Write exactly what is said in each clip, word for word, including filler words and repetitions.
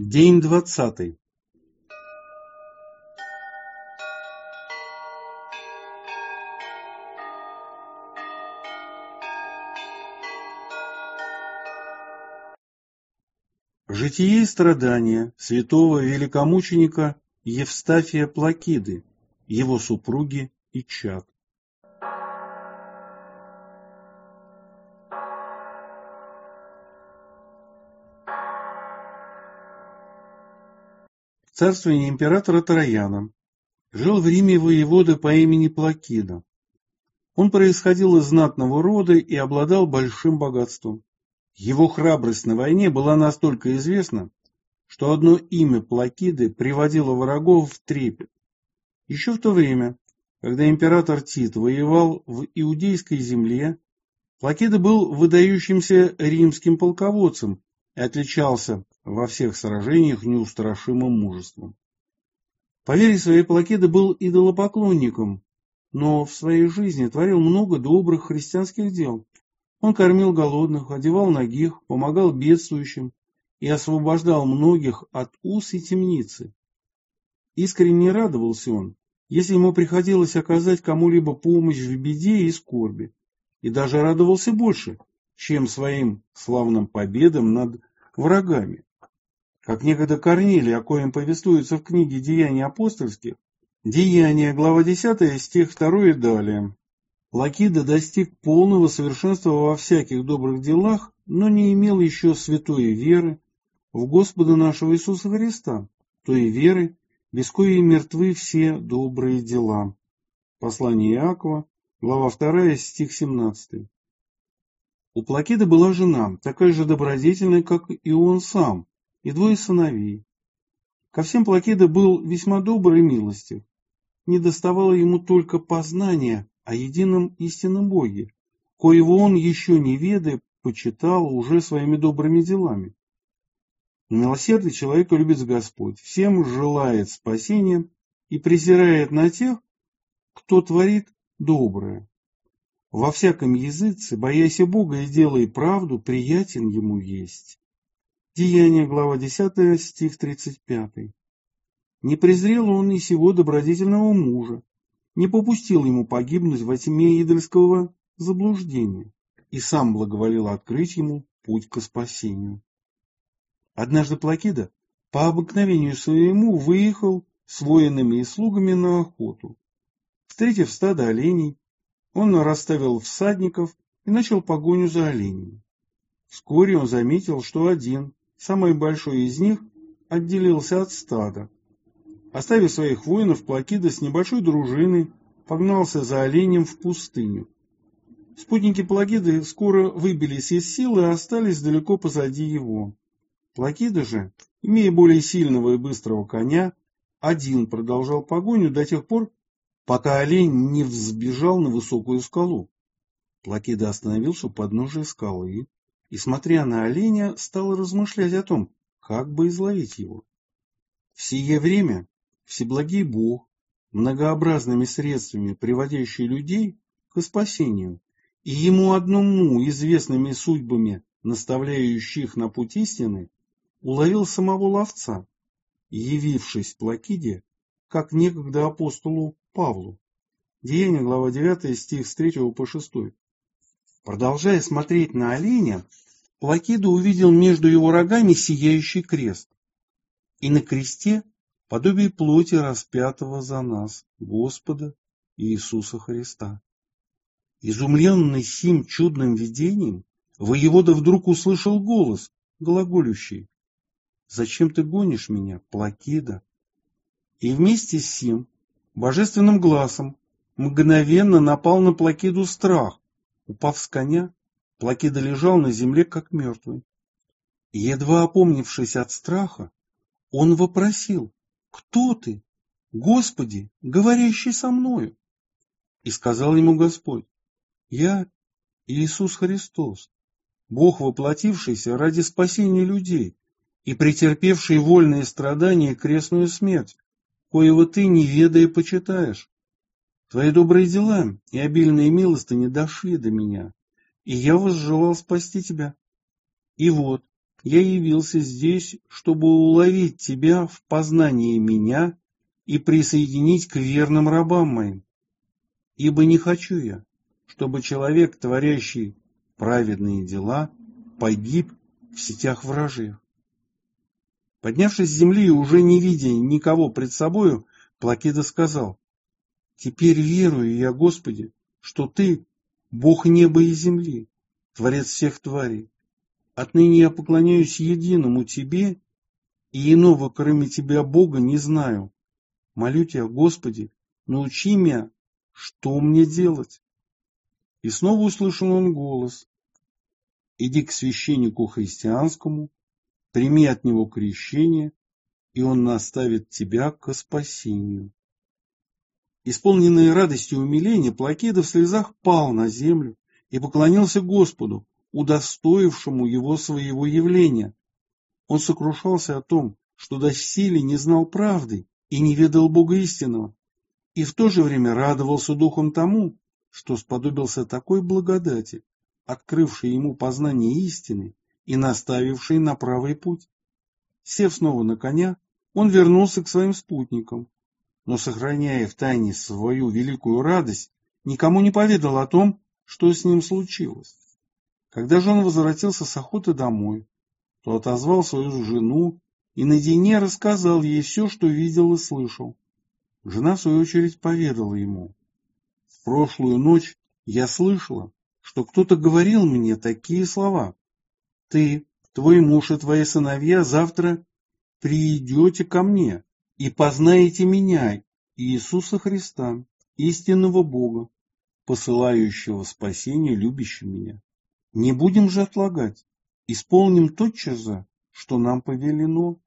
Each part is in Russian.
День двадцатый. Житие и страдания святого великомученика Евстафия Плакиды, его супруги и чад. В царствовании императора Траяна жил в Риме воевода по имени Плакида. Он происходил из знатного рода и обладал большим богатством. Его храбрость на войне была настолько известна, что одно имя Плакиды приводило врагов в трепет. Еще в то время, когда император Тит воевал в Иудейской земле, Плакида был выдающимся римским полководцем и отличался во всех сражениях неустрашимым мужеством. По вере своей Плакида был идолопоклонником, но в своей жизни творил много добрых христианских дел. Он кормил голодных, одевал нагих, помогал бедствующим и освобождал многих от уз и темницы. Искренне радовался он, если ему приходилось оказать кому-либо помощь в беде и скорби, и даже радовался больше, чем своим славным победам над врагами. Как некогда Корнилий, о коем повествуется в книге «Деяния апостольских», Деяния, глава десятая, стих второй и далее. Плакида достиг полного совершенства во всяких добрых делах, но не имел еще святой веры в Господа нашего Иисуса Христа, той веры, без коей мертвы все добрые дела. Послание Иакова, глава вторая, стих семнадцатый. У Плакиды была жена, такая же добродетельная, как и он сам, и двое сыновей. Ко всем Плакида был весьма добр и милостив. Не доставало ему только познания о едином истинном Боге, коего он, еще не ведая, почитал уже своими добрыми делами. Милосердный человека любит Господь, всем желает спасения и презирает на тех, кто творит доброе. Во всяком языце, боясь Бога и делай правду, приятен ему есть. Деяния, глава десятая, стих тридцать пятый. Не презрел он и сего добродетельного мужа, не попустил ему погибнуть во тьме идольского заблуждения, и сам благоволил открыть ему путь к спасению. Однажды Плакида по обыкновению своему выехал с воинами и слугами на охоту. Встретив стадо оленей, он расставил всадников и начал погоню за оленями. Вскоре он заметил, что один, самый большой из них, отделился от стада. Оставив своих воинов, Плакида с небольшой дружиной погнался за оленем в пустыню. Спутники Плакиды скоро выбились из сил и остались далеко позади его. Плакида же, имея более сильного и быстрого коня, один продолжал погоню до тех пор, пока олень не взбежал на высокую скалу. Плакида остановился у подножия скалы и, смотря на оленя, стал размышлять о том, как бы изловить его. В сие время Всеблагий Бог, многообразными средствами приводящий людей к спасению, и ему одному известными судьбами наставляющих на путь истины, уловил самого ловца, явившись Плакиде, как некогда апостолу Павлу. Деяния, глава девятая, стих с третьего по шестой. Продолжая смотреть на оленя, Плакида увидел между его рогами сияющий крест, и на кресте подобие плоти распятого за нас, Господа Иисуса Христа. Изумленный сим чудным видением, воевода вдруг услышал голос, глаголющий: «Зачем ты гонишь меня, Плакида?» И вместе с сим божественным глазом мгновенно напал на Плакиду страх. Упав с коня, Плакида лежал на земле, как мертвый. Едва опомнившись от страха, он вопросил: «Кто ты, Господи, говорящий со мною?» И сказал ему Господь: «Я Иисус Христос, Бог, воплотившийся ради спасения людей и претерпевший вольные страдания и крестную смерть, коего ты, не ведая, почитаешь. Твои добрые дела и обильные милостыни дошли до меня, и я возжелал спасти тебя. И вот, я явился здесь, чтобы уловить тебя в познании меня и присоединить к верным рабам моим. Ибо не хочу я, чтобы человек, творящий праведные дела, погиб в сетях вражьих». Поднявшись с земли и уже не видя никого пред собою, Плакида сказал: «Теперь верую я, Господи, что Ты — Бог неба и земли, Творец всех тварей. Отныне я поклоняюсь единому Тебе, и иного, кроме Тебя, Бога, не знаю. Молю Тебя, Господи, научи меня, что мне делать». И снова услышал он голос: «Иди к священнику христианскому, прими от него крещение, и он наставит тебя ко спасению». Исполненный радостью и умиления, Плакида в слезах пал на землю и поклонился Господу, удостоившему его своего явления. Он сокрушался о том, что доселе не знал правды и не ведал Бога истинного, и в то же время радовался духом тому, что сподобился такой благодати, открывшей ему познание истины и наставившей на правый путь. Сев снова на коня, он вернулся к своим спутникам, но, сохраняя в тайне свою великую радость, никому не поведал о том, что с ним случилось. Когда же он возвратился с охоты домой, то отозвал свою жену и наедине рассказал ей все, что видел и слышал. Жена, в свою очередь, поведала ему: «В прошлую ночь я слышала, что кто-то говорил мне такие слова: ты, твой муж и твои сыновья завтра приидете ко мне и познаете меня, Иисуса Христа, истинного Бога, посылающего спасение любящим меня. Не будем же отлагать, исполним тотчас же, что нам повелено».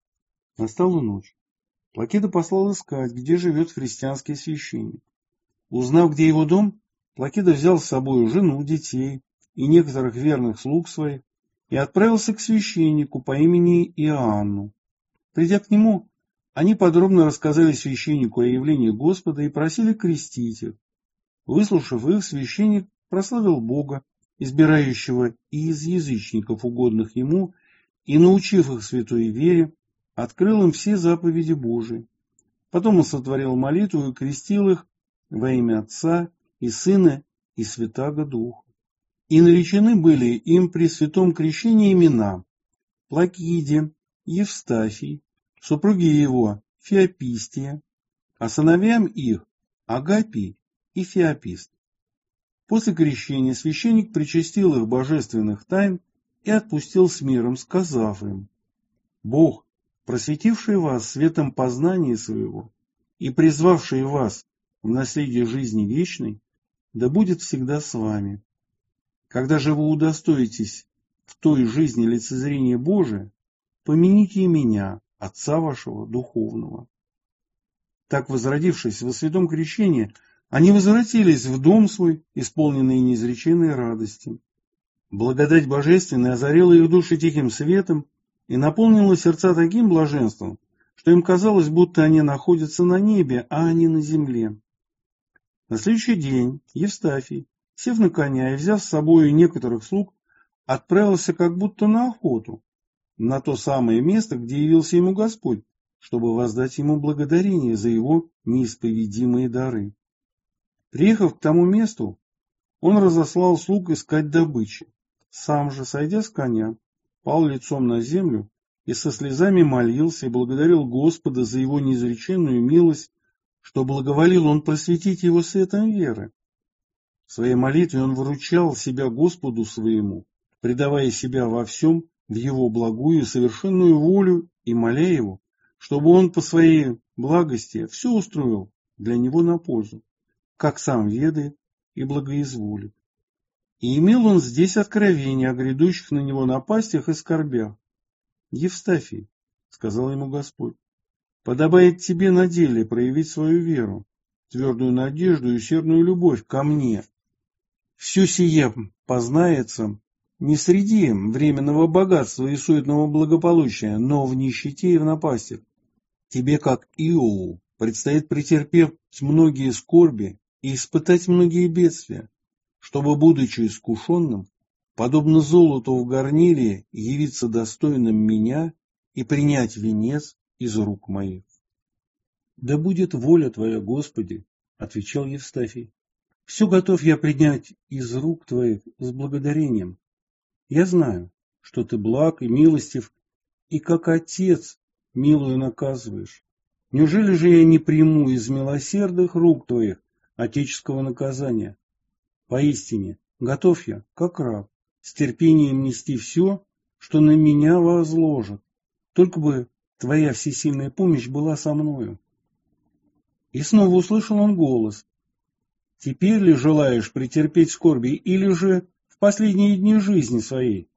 Настала ночь. Плакида послал искать, где живет христианский священник. Узнав, где его дом, Плакида взял с собой жену, детей и некоторых верных слуг своих и отправился к священнику по имени Иоанну. Придя к нему, они подробно рассказали священнику о явлении Господа и просили крестить их. Выслушав их, священник прославил Бога, избирающего и из язычников, угодных ему, и, научив их святой вере, открыл им все заповеди Божии. Потом он сотворил молитву и крестил их во имя Отца и Сына и Святаго Духа. И наречены были им при святом крещении имена: Плакиде, Евстафий, супруги его Феопистия, а сыновьям их Агапий и Феопист. После крещения священник причастил их божественных тайн и отпустил с миром, сказав им: «Бог, просветивший вас светом познания своего и призвавший вас в наследие жизни вечной, да будет всегда с вами. Когда же вы удостоитесь в той жизни лицезрения Божия, помяните и меня, Отца вашего духовного». Так, возродившись во святом крещении, они возвратились в дом свой, исполненные неизреченной радости. Благодать божественная озарила их души тихим светом и наполнила сердца таким блаженством, что им казалось, будто они находятся на небе, а не на земле. На следующий день Евстафий, сев на коня и взяв с собой некоторых слуг, отправился как будто на охоту, на то самое место, где явился ему Господь, чтобы воздать ему благодарение за его неисповедимые дары. Приехав к тому месту, он разослал слуг искать добычи. Сам же, сойдя с коня, пал лицом на землю и со слезами молился и благодарил Господа за его неизреченную милость, что благоволил он просветить его светом веры. В своей молитве он выручал себя Господу своему, предавая себя во всем в его благую и совершенную волю и моля его, чтобы он по своей благости все устроил для него на пользу, как сам ведает и благоизволит. И имел он здесь откровение о грядущих на него напастях и скорбях. «Евстафий, — сказал ему Господь, — подобает тебе на деле проявить свою веру, твердую надежду и усердную любовь ко мне. Все сие познается не среди временного богатства и суетного благополучия, но в нищете и в напастях. Тебе, как Иову, предстоит претерпеть многие скорби и испытать многие бедствия, чтобы, будучи искушенным, подобно золоту в горниле, явиться достойным меня и принять венец из рук моих. Да будет воля твоя, Господи, отвечал Евстафий. Все готов я принять из рук твоих с благодарением. Я знаю, что ты благ и милостив, и как отец милую наказываешь. Неужели же я не приму из милосердных рук твоих отеческого наказания? Поистине, готов я, как раб, с терпением нести все, что на меня возложат. Только бы твоя всесильная помощь была со мною. И снова услышал он голос. Теперь ли желаешь претерпеть скорби, или же в последние дни жизни своей?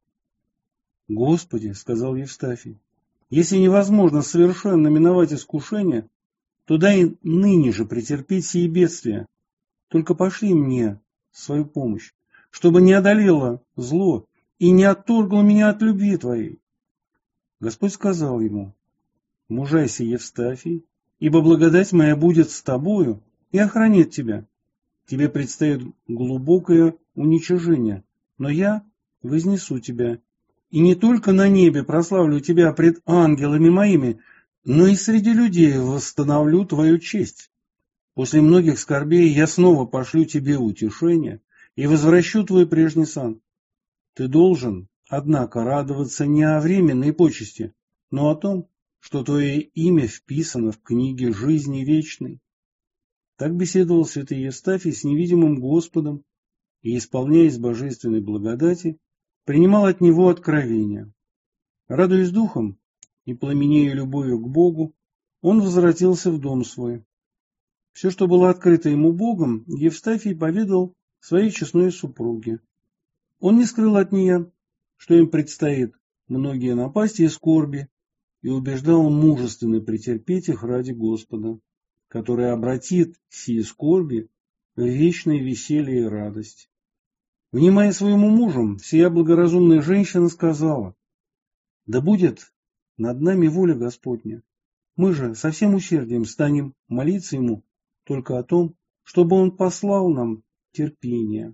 Господи, сказал Евстафий, если невозможно совершенно миновать искушение, то дай ныне же претерпеть сие бедствия. Только пошли мне свою помощь, чтобы не одолело зло и не отторгло меня от любви твоей. Господь сказал ему, мужайся, Евстафий, ибо благодать моя будет с тобою и охранит тебя. Тебе предстоит глубокое уничижение, но я вознесу тебя. И не только на небе прославлю тебя пред ангелами моими, но и среди людей восстановлю твою честь. После многих скорбей я снова пошлю тебе утешение и возвращу твой прежний сан. Ты должен, однако, радоваться не о временной почести, но о том, что твое имя вписано в книге жизни вечной. Так беседовал святый Евстафий с невидимым Господом и, исполняясь божественной благодати, принимал от него откровения. Радуясь духом и пламенея любовью к Богу, он возвратился в дом свой. Все, что было открыто ему Богом, Евстафий поведал своей честной супруге. Он не скрыл от нее, что им предстоит многие напасти и скорби, и убеждал мужественно претерпеть их ради Господа, который обратит сии скорби в вечное веселье и радость. Внимая своему мужу, сия благоразумная женщина сказала, «Да будет над нами воля Господня. Мы же со всем усердием станем молиться Ему только о том, чтобы Он послал нам терпение».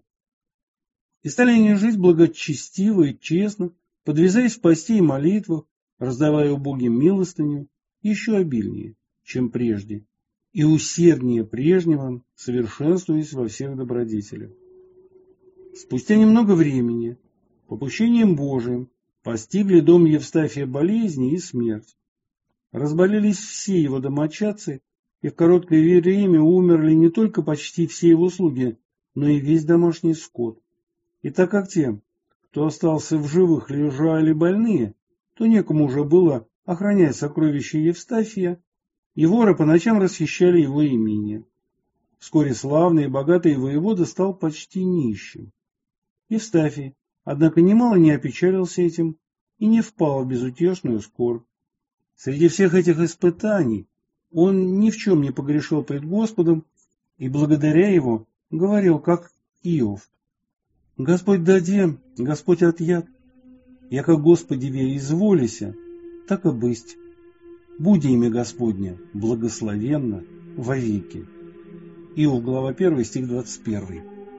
И стали они жить благочестиво и честно, подвязаясь в посте и молитвах, раздавая убогим милостыню еще обильнее, чем прежде, и усерднее прежнего, совершенствуясь во всех добродетелях. Спустя немного времени, попущением Божиим, постигли дом Евстафия болезни и смерть. Разболелись все его домочадцы, и в короткое время умерли не только почти все его слуги, но и весь домашний скот. И так как те, кто остался в живых, лежали больные, то некому уже было охранять сокровища Евстафия, и воры по ночам расхищали его имение. Вскоре славный и богатый воевода стал почти нищим. Евстафий, однако, немало не опечалился этим и не впал в безутешную скорбь. Среди всех этих испытаний он ни в чем не погрешил пред Господом и благодаря его говорил, как Иов: «Господь даде, Господь отъят, яко Господи ве изволися, так и бысть. Буди имя Господне благословенно вовеки». Иов, глава первая, стих двадцать первый.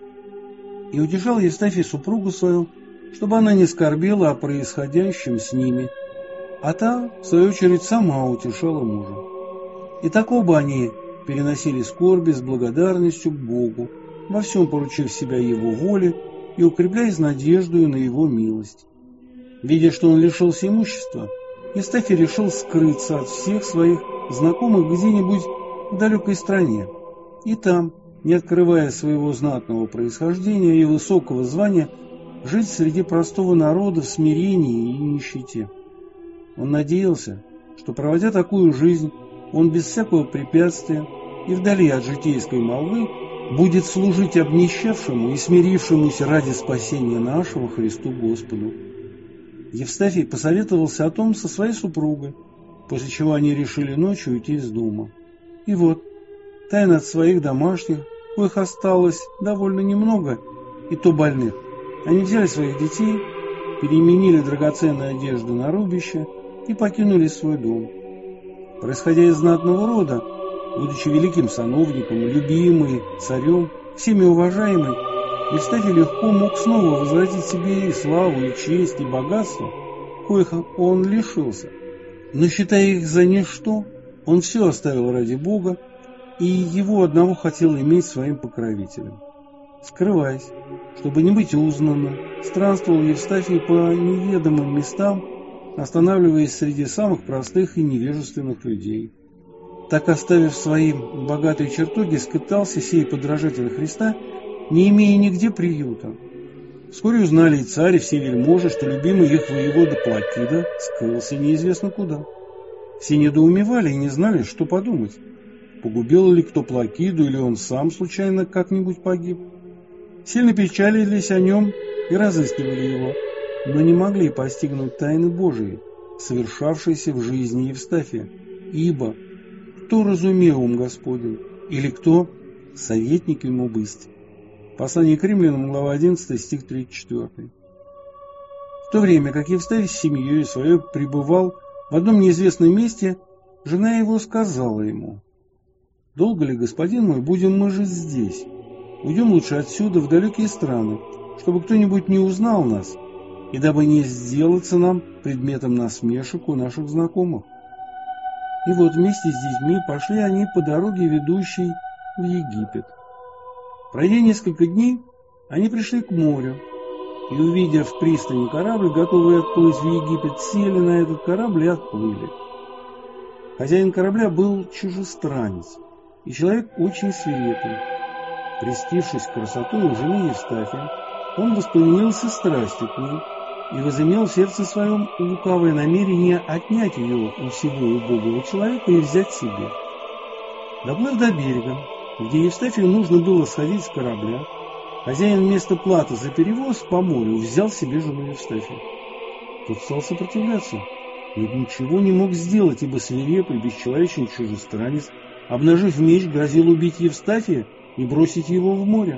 И утешал Евстафий супругу свою, чтобы она не скорбела о происходящем с ними, а та, в свою очередь, сама утешала мужа. И так оба они переносили скорби с благодарностью к Богу, во всем поручив себя Его воле и укрепляясь надеждою на Его милость. Видя, что он лишился имущества, Евстафий решил скрыться от всех своих знакомых где-нибудь в далекой стране, и там, не открывая своего знатного происхождения и высокого звания, жить среди простого народа в смирении и нищете. Он надеялся, что, проводя такую жизнь, он без всякого препятствия и вдали от житейской молвы будет служить обнищавшему и смирившемуся ради спасения нашего Христу Господу. Евстафий посоветовался о том со своей супругой, после чего они решили ночью уйти из дома. И вот, тайно от своих домашних, коих осталось довольно немного, и то больных, они взяли своих детей, переменили драгоценную одежду на рубище и покинули свой дом. Происходя из знатного рода, будучи великим сановником, любимый царем, всеми уважаемый, Евстафий легко мог снова возвратить себе и славу, и честь, и богатство, коих он лишился. Но, считая их за ничто, он все оставил ради Бога, и его одного хотел иметь своим покровителем. Скрываясь, чтобы не быть узнанным, странствовал Евстафий по неведомым местам, останавливаясь среди самых простых и невежественных людей. Так, оставив свои богатые чертоги, скитался сей подражатель Христа, не имея нигде приюта. Вскоре узнали и царь, и все вельможи, что любимый их воевода Плакида скрылся неизвестно куда. Все недоумевали и не знали, что подумать. Погубил ли кто Плакиду, или он сам случайно как-нибудь погиб. Сильно печалились о нем и разыскивали его, но не могли постигнуть тайны Божии, совершавшиеся в жизни Евстафия. Ибо кто разумел ум Господень, или кто советник ему бысть? Послание к римлянам, глава одиннадцатая, стих тридцать четвёртый. В то время, как Евстафий с семьей своей пребывал в одном неизвестном месте, жена его сказала ему: «Долго ли, господин мой, будем мы жить здесь? Уйдем лучше отсюда в далекие страны, чтобы кто-нибудь не узнал нас, и дабы не сделаться нам предметом насмешек у наших знакомых». И вот вместе с детьми пошли они по дороге, ведущей в Египет. Пройдя несколько дней, они пришли к морю, и, увидев в пристани корабль, готовый отплыть в Египет, сели на этот корабль и отплыли. Хозяин корабля был чужестранец, и человек очень свирепый. Прельстившись красотой у жены Евстафия, он воспламенился страстью к ней и возымел в сердце своем лукавое намерение отнять ее у сего убогого человека и взять себе. Доплыв до берега, где Евстафию нужно было сходить с корабля, хозяин вместо платы за перевоз по морю взял себе жену Евстафия. Тот стал сопротивляться, но ничего не мог сделать, ибо свирепый, бесчеловечный чужестранец, обнажив меч, грозил убить Евстафия и бросить его в море.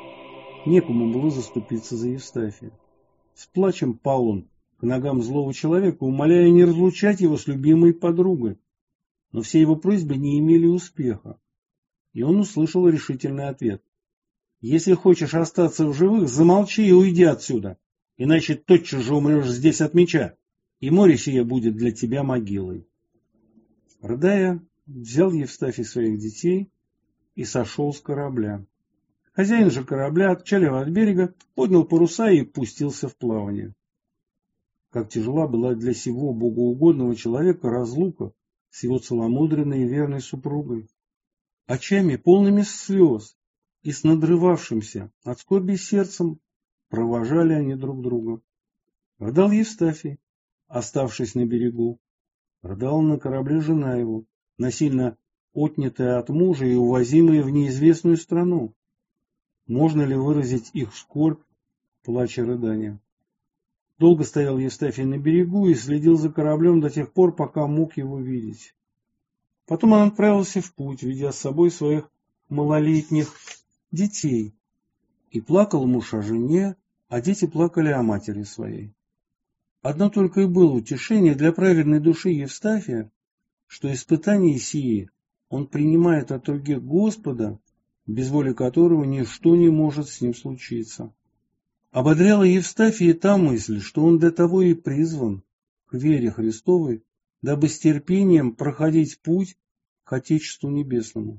Некому было заступиться за Евстафия. С плачем пал он к ногам злого человека, умоляя не разлучать его с любимой подругой. Но все его просьбы не имели успеха. И он услышал решительный ответ: «Если хочешь остаться в живых, замолчи и уйди отсюда, иначе тотчас же умрешь здесь от меча, и море сие будет для тебя могилой». Рыдая, взял Евстафий своих детей и сошел с корабля. Хозяин же корабля, отчалив от берега, поднял паруса и пустился в плавание. Как тяжела была для сего богоугодного человека разлука с его целомудренной и верной супругой. Очами, полными слез и с надрывавшимся от скорби сердцем, провожали они друг друга. Рыдал Евстафий, оставшись на берегу. Рыдала на корабле жена его, насильно отнятая от мужа и увозимая в неизвестную страну. Можно ли выразить их скорбь, плача рыдания? Долго стоял Евстафий на берегу и следил за кораблем до тех пор, пока мог его видеть. Потом он отправился в путь, ведя с собой своих малолетних детей. И плакал муж о жене, а дети плакали о матери своей. Одно только и было утешение для праведной души Евстафия, что испытания сии он принимает от руки Господа, без воли которого ничто не может с ним случиться. Ободряла Евстафия та мысль, что он для того и призван к вере Христовой, дабы с терпением проходить путь к Отечеству Небесному.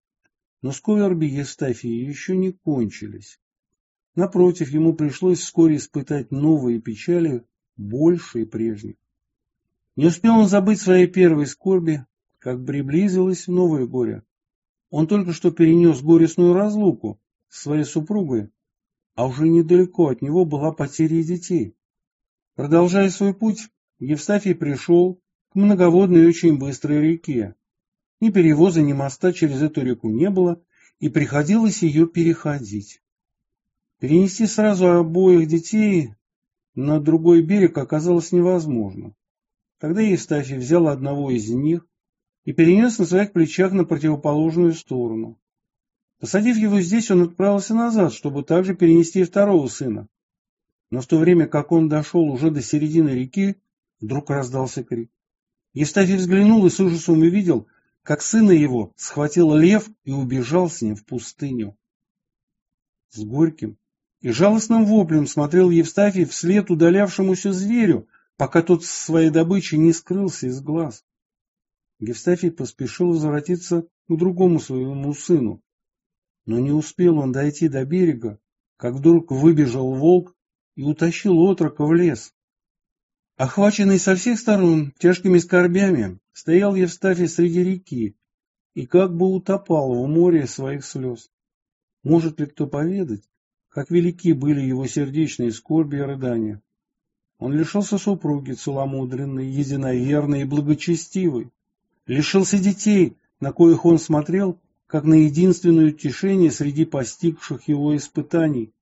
Но скорби Евстафии еще не кончились. Напротив, ему пришлось вскоре испытать новые печали, большие прежних. Не успел он забыть своей первой скорби, как приблизилось новое горе. Он только что перенес горестную разлуку с своей супругой, а уже недалеко от него была потеря детей. Продолжая свой путь, Евстафий пришел к многоводной и очень быстрой реке. Ни перевоза, ни моста через эту реку не было, и приходилось ее переходить. Перенести сразу обоих детей на другой берег оказалось невозможно. Тогда Евстафий взял одного из них и перенес на своих плечах на противоположную сторону. Посадив его здесь, он отправился назад, чтобы также перенести второго сына. Но в то время, как он дошел уже до середины реки, вдруг раздался крик. Евстафий взглянул и с ужасом увидел, как сына его схватил лев и убежал с ним в пустыню. С горьким и жалостным воплем смотрел Евстафий вслед удалявшемуся зверю, пока тот с своей добычей не скрылся из глаз. Евстафий поспешил возвратиться к другому своему сыну, но не успел он дойти до берега, как вдруг выбежал волк и утащил отрока в лес. Охваченный со всех сторон тяжкими скорбями, стоял Евстафий среди реки и как бы утопал в море своих слез. Может ли кто поведать, как велики были его сердечные скорби и рыдания? Он лишился супруги целомудренной, единоверной и благочестивой, лишился детей, на коих он смотрел, как на единственное утешение среди постигших его испытаний.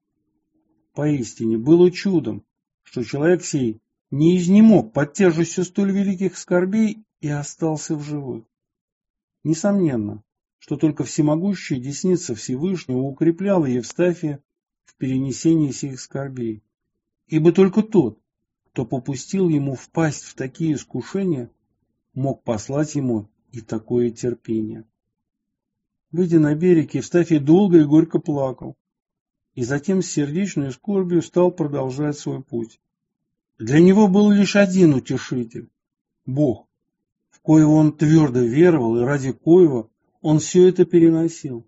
Поистине было чудом, что человек сей не изнемог под тяжестью столь великих скорбей и остался в живых. Несомненно, что только всемогущая десница Всевышнего укрепляла Евстафия в перенесении сих скорбей, ибо только тот, кто попустил ему впасть в такие искушения, мог послать ему и такое терпение. Выйдя на берег, Евстафий долго и горько плакал, и затем с сердечной скорбью стал продолжать свой путь. Для него был лишь один утешитель – Бог, в коего он твердо веровал и ради коего он все это переносил.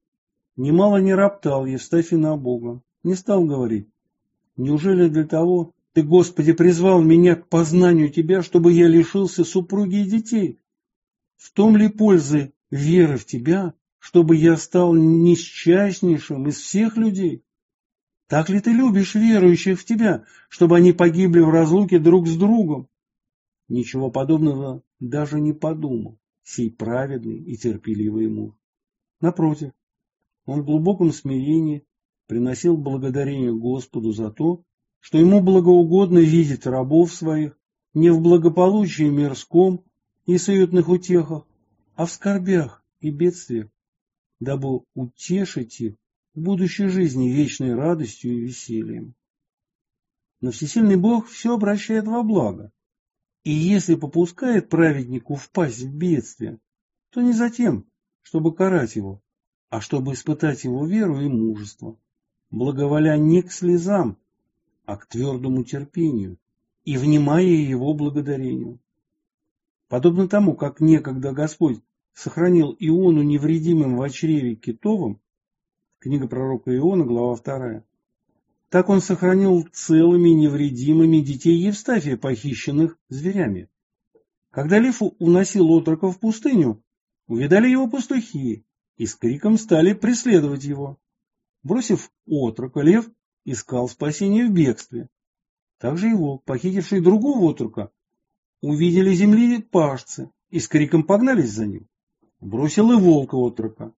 Немало не роптал Евстафий на Бога, не стал говорить: «Неужели для того Ты, Господи, призвал меня к познанию Тебя, чтобы я лишился супруги и детей? В том ли пользы веры в Тебя, чтобы я стал несчастнейшим из всех людей? Так ли Ты любишь верующих в Тебя, чтобы они погибли в разлуке друг с другом?» Ничего подобного даже не подумал сей праведный и терпеливый муж. Напротив, он в глубоком смирении приносил благодарение Господу за то, что ему благоугодно видеть рабов своих не в благополучии мирском и суетных утехах, а в скорбях и бедствиях, дабы утешить их в будущей жизни вечной радостью и весельем. Но всесильный Бог все обращает во благо, и если попускает праведнику впасть в бедствие, то не за тем, чтобы карать его, а чтобы испытать его веру и мужество, благоволя не к слезам, а к твердому терпению и внимая его благодарению. Подобно тому, как некогда Господь сохранил Иону невредимым в чреве китовом, книга пророка Иона, глава вторая, так он сохранил целыми невредимыми детей Евстафия, похищенных зверями. Когда лев уносил отрока в пустыню, увидали его пастухи и с криком стали преследовать его. Бросив отрока, лев искал спасения в бегстве. Также и волк, похитивший другого отрока, увидели земли пашцы и с криком погнались за ним. Бросил и волка отрока.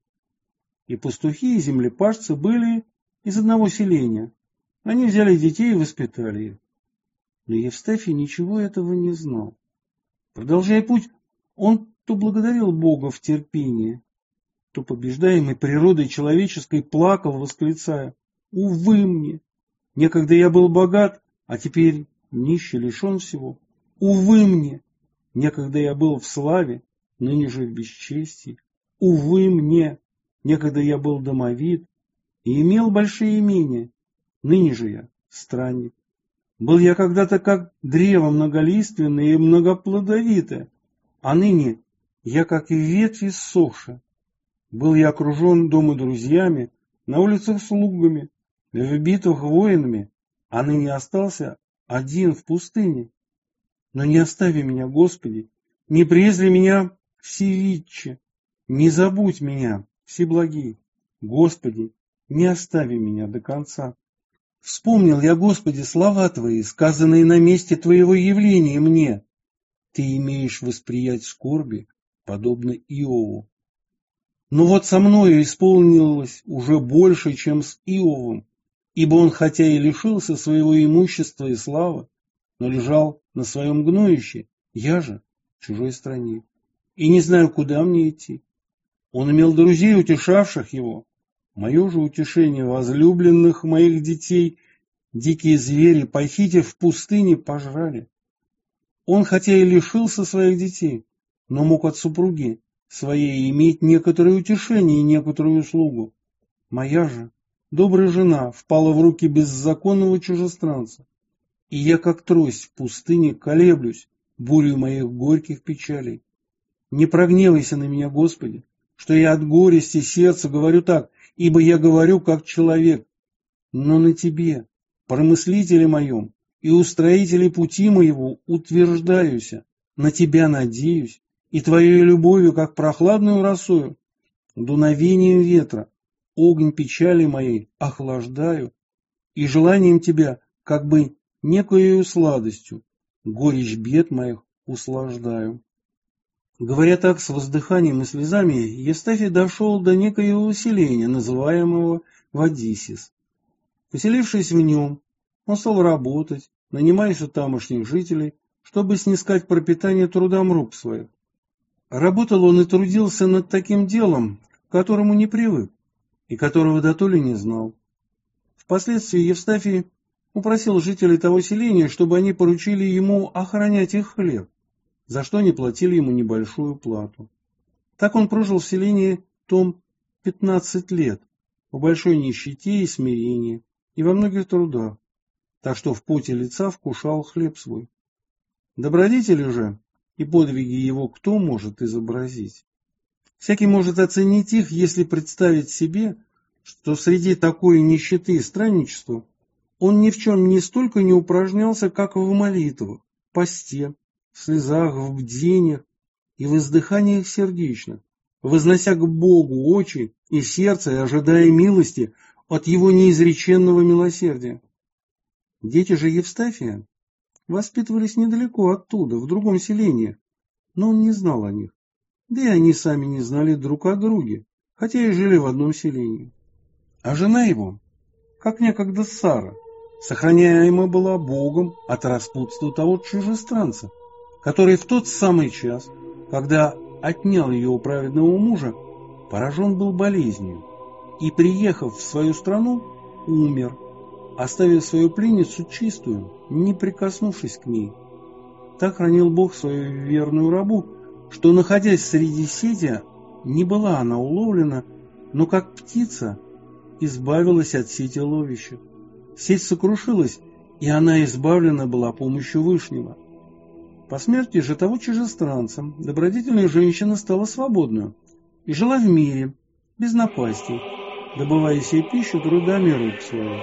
И пастухи, и землепашцы были из одного селения. Они взяли детей и воспитали их. Но Евстафий ничего этого не знал. Продолжая путь, он то благодарил Бога в терпении, то, побеждаемый природой человеческой, плакал, восклицая: «Увы мне! Некогда я был богат, а теперь нищий, лишен всего. Увы мне! Некогда я был в славе, ныне же в бесчестии. Увы мне! Некогда я был домовит и имел большие имения, ныне же я странник. Был я когда-то как древо многолиственное и многоплодовитое, а ныне я как и ветви ссохшие. Был я окружен дома друзьями, на улицах слугами, в битвах воинами, а ныне остался один в пустыне. Но не остави меня, Господи, не презри меня всевидче, не забудь меня, всеблагий. Господи, не остави меня до конца. Вспомнил я, Господи, слова Твои, сказанные на месте Твоего явления мне. Ты имеешь восприять скорби, подобно Иову. Но вот со мною исполнилось уже больше, чем с Иовом, ибо он хотя и лишился своего имущества и славы, но лежал на своем гноище, я же в чужой стране, и не знаю, куда мне идти. Он имел друзей, утешавших его. Мое же утешение возлюбленных моих детей дикие звери, похитив в пустыне, пожрали. Он хотя и лишился своих детей, но мог от супруги своей иметь некоторое утешение и некоторую услугу. Моя же добрая жена, впала в руки беззаконного чужестранца. И я, как трость в пустыне, колеблюсь бурей моих горьких печалей. Не прогневайся на меня, Господи, что я от горести сердца говорю так, ибо я говорю как человек. Но на Тебе, промыслителе моем и устроителе пути моего, утверждаюся, на Тебя надеюсь, и Твоей любовью, как прохладную росою, дуновением ветра, огонь печали моей охлаждаю, и желанием Тебя, как бы некоею сладостью, горечь бед моих услаждаю. Говоря так, с воздыханием и слезами, Евстафий дошел до некоего селения, называемого Вадисис. Поселившись в нем, он стал работать, нанимаясь у тамошних жителей, чтобы снискать пропитание трудом рук своих. Работал он и трудился над таким делом, к которому не привык, и которого дотоле не знал. Впоследствии Евстафий упросил жителей того селения, чтобы они поручили ему охранять их хлеб, за что они платили ему небольшую плату. Так он прожил в селении том пятнадцать лет, в большой нищете и смирении, и во многих трудах, так что в поте лица вкушал хлеб свой. Добродетели же и подвиги его кто может изобразить? Всякий может оценить их, если представить себе, что среди такой нищеты и странничества он ни в чем не столько не упражнялся, как в молитвах, посте, в слезах, в бдениях и воздыханиях сердечных, вознося к Богу очи и сердце и ожидая милости от Его неизреченного милосердия. Дети же Евстафия воспитывались недалеко оттуда, в другом селении, но он не знал о них, да и они сами не знали друг о друге, хотя и жили в одном селении. А жена его, как некогда Сара, сохраняема была Богом от распутства того чужестранца, который в тот самый час, когда отнял ее у праведного мужа, поражен был болезнью и, приехав в свою страну, умер, оставив свою пленницу чистую, не прикоснувшись к ней. Так хранил Бог свою верную рабу, что, находясь среди сети, не была она уловлена, но как птица избавилась от сети ловящих. Сеть сокрушилась, и она избавлена была помощью Вышнего. По смерти же того чужестранца добродетельная женщина стала свободную и жила в мире, без напастей, добывая себе пищу трудами рук своих.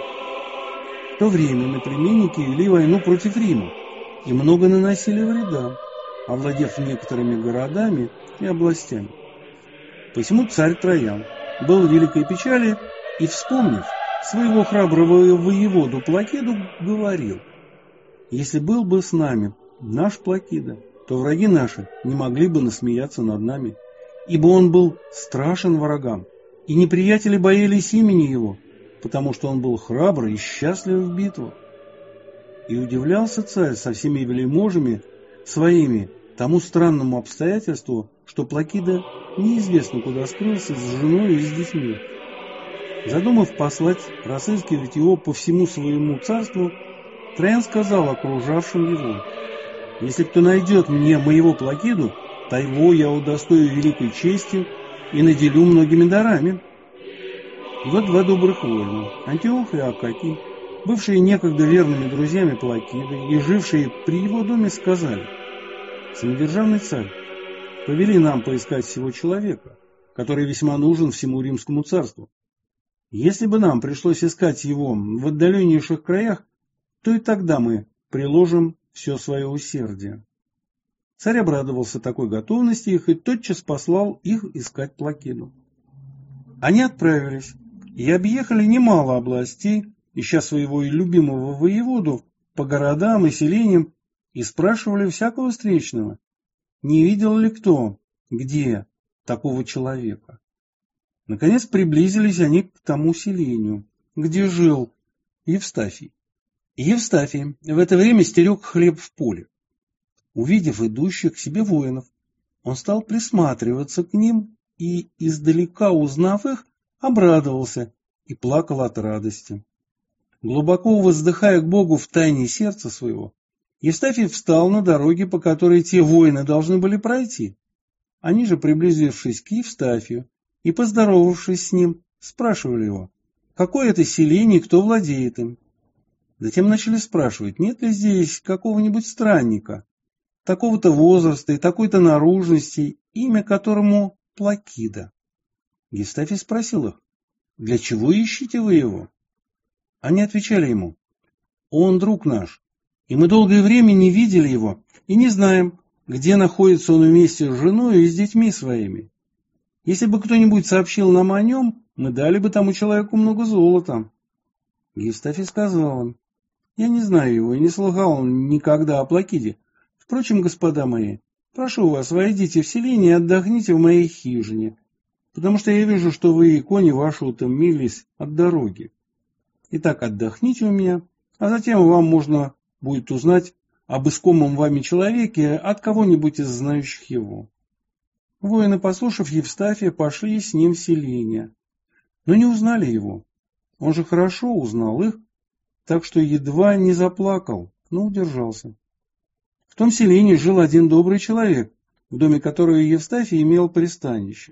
В то время наплеменники вели войну против Рима и много наносили вреда, овладев некоторыми городами и областями. Посему царь Троян был в великой печали и, вспомнив своего храброго воеводу Плакиду, говорил: «Если был бы с нами наш Плакида, то враги наши не могли бы насмеяться над нами, ибо он был страшен врагам, и неприятели боялись имени его, потому что он был храбр и счастлив в битвах». И удивлялся царь со всеми вельможами своими тому странному обстоятельству, что Плакида неизвестно куда скрылся с женой и с детьми. Задумав послать разыскивать его по всему своему царству, Троян сказал окружавшим его: «Если кто найдет мне моего Плакиду, то его я удостою великой чести и наделю многими дарами». Вот два добрых воина, Антиох и Акакий, бывшие некогда верными друзьями Плакиды и жившие при его доме, сказали: «Самодержавный царь, повели нам поискать сего человека, который весьма нужен всему римскому царству. Если бы нам пришлось искать его в отдаленнейших краях, то и тогда мы приложим все свое усердие». Царь обрадовался такой готовности их и тотчас послал их искать Плакиду. Они отправились и объехали немало областей, ища своего и любимого воеводу по городам и селениям, и спрашивали всякого встречного, не видел ли кто, где такого человека. Наконец приблизились они к тому селению, где жил Евстафий. Евстафий в это время стерег хлеб в поле. Увидев идущих к себе воинов, он стал присматриваться к ним и, издалека узнав их, обрадовался и плакал от радости. Глубоко воздыхая к Богу в тайне сердца своего, Евстафий встал на дороге, по которой те воины должны были пройти. Они же, приблизившись к Евстафию и поздоровавшись с ним, спрашивали его: какое это селение и кто владеет им. Затем начали спрашивать, нет ли здесь какого-нибудь странника, такого-то возраста и такой-то наружности, имя которому Плакида. Евстафий спросил их, для чего ищете вы его? Они отвечали ему, он друг наш, и мы долгое время не видели его и не знаем, где находится он вместе с женой и с детьми своими. Если бы кто-нибудь сообщил нам о нем, мы дали бы тому человеку много золота. Евстафий сказал им, я не знаю его и не слыхал никогда о Плакиде. Впрочем, господа мои, прошу вас, войдите в селение и отдохните в моей хижине, потому что я вижу, что вы и кони ваши утомились от дороги. Итак, отдохните у меня, а затем вам можно будет узнать об искомом вами человеке от кого-нибудь из знающих его. Воины, послушав Евстафия, пошли с ним в селение, но не узнали его. Он же хорошо узнал их, так что едва не заплакал, но удержался. В том селении жил один добрый человек, в доме которого Евстафий имел пристанище.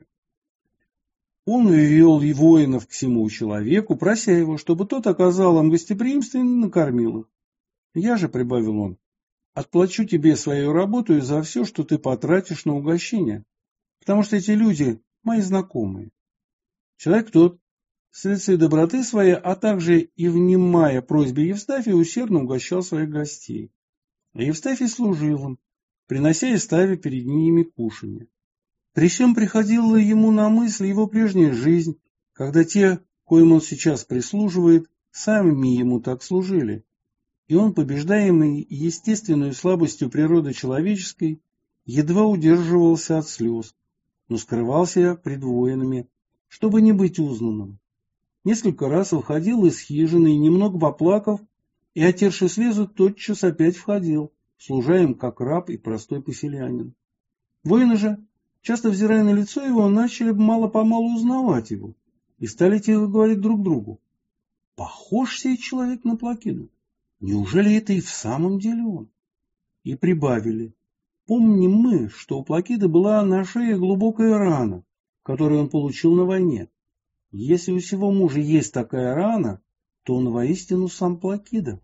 Он ввел воинов к сему человеку, прося его, чтобы тот оказал им гостеприимство и накормил их. Я же, прибавил он, отплачу тебе свою работу и за все, что ты потратишь на угощение, потому что эти люди мои знакомые. Человек тот, вследствие доброты своей, а также и внимая просьбе Евстафия, усердно угощал своих гостей. А Евстафий служил им, принося и ставя перед ними кушанье. При всем приходила ему на мысль его прежняя жизнь, когда те, коим он сейчас прислуживает, сами ему так служили. И он, побеждаемый естественной слабостью природы человеческой, едва удерживался от слез, но скрывался пред воинами, чтобы не быть узнанным. Несколько раз выходил из хижины и, немного поплакав, и, отерши слезы, тотчас опять входил, служа им как раб и простой поселянин. Воины же, часто взирая на лицо его, начали мало-помалу узнавать его и стали тихо говорить друг другу, похож сей человек на Плакиду, неужели это и в самом деле он? И прибавили, помним мы, что у Плакиды была на шее глубокая рана, которую он получил на войне. Если у сего мужа есть такая рана, то он воистину сам Плакида.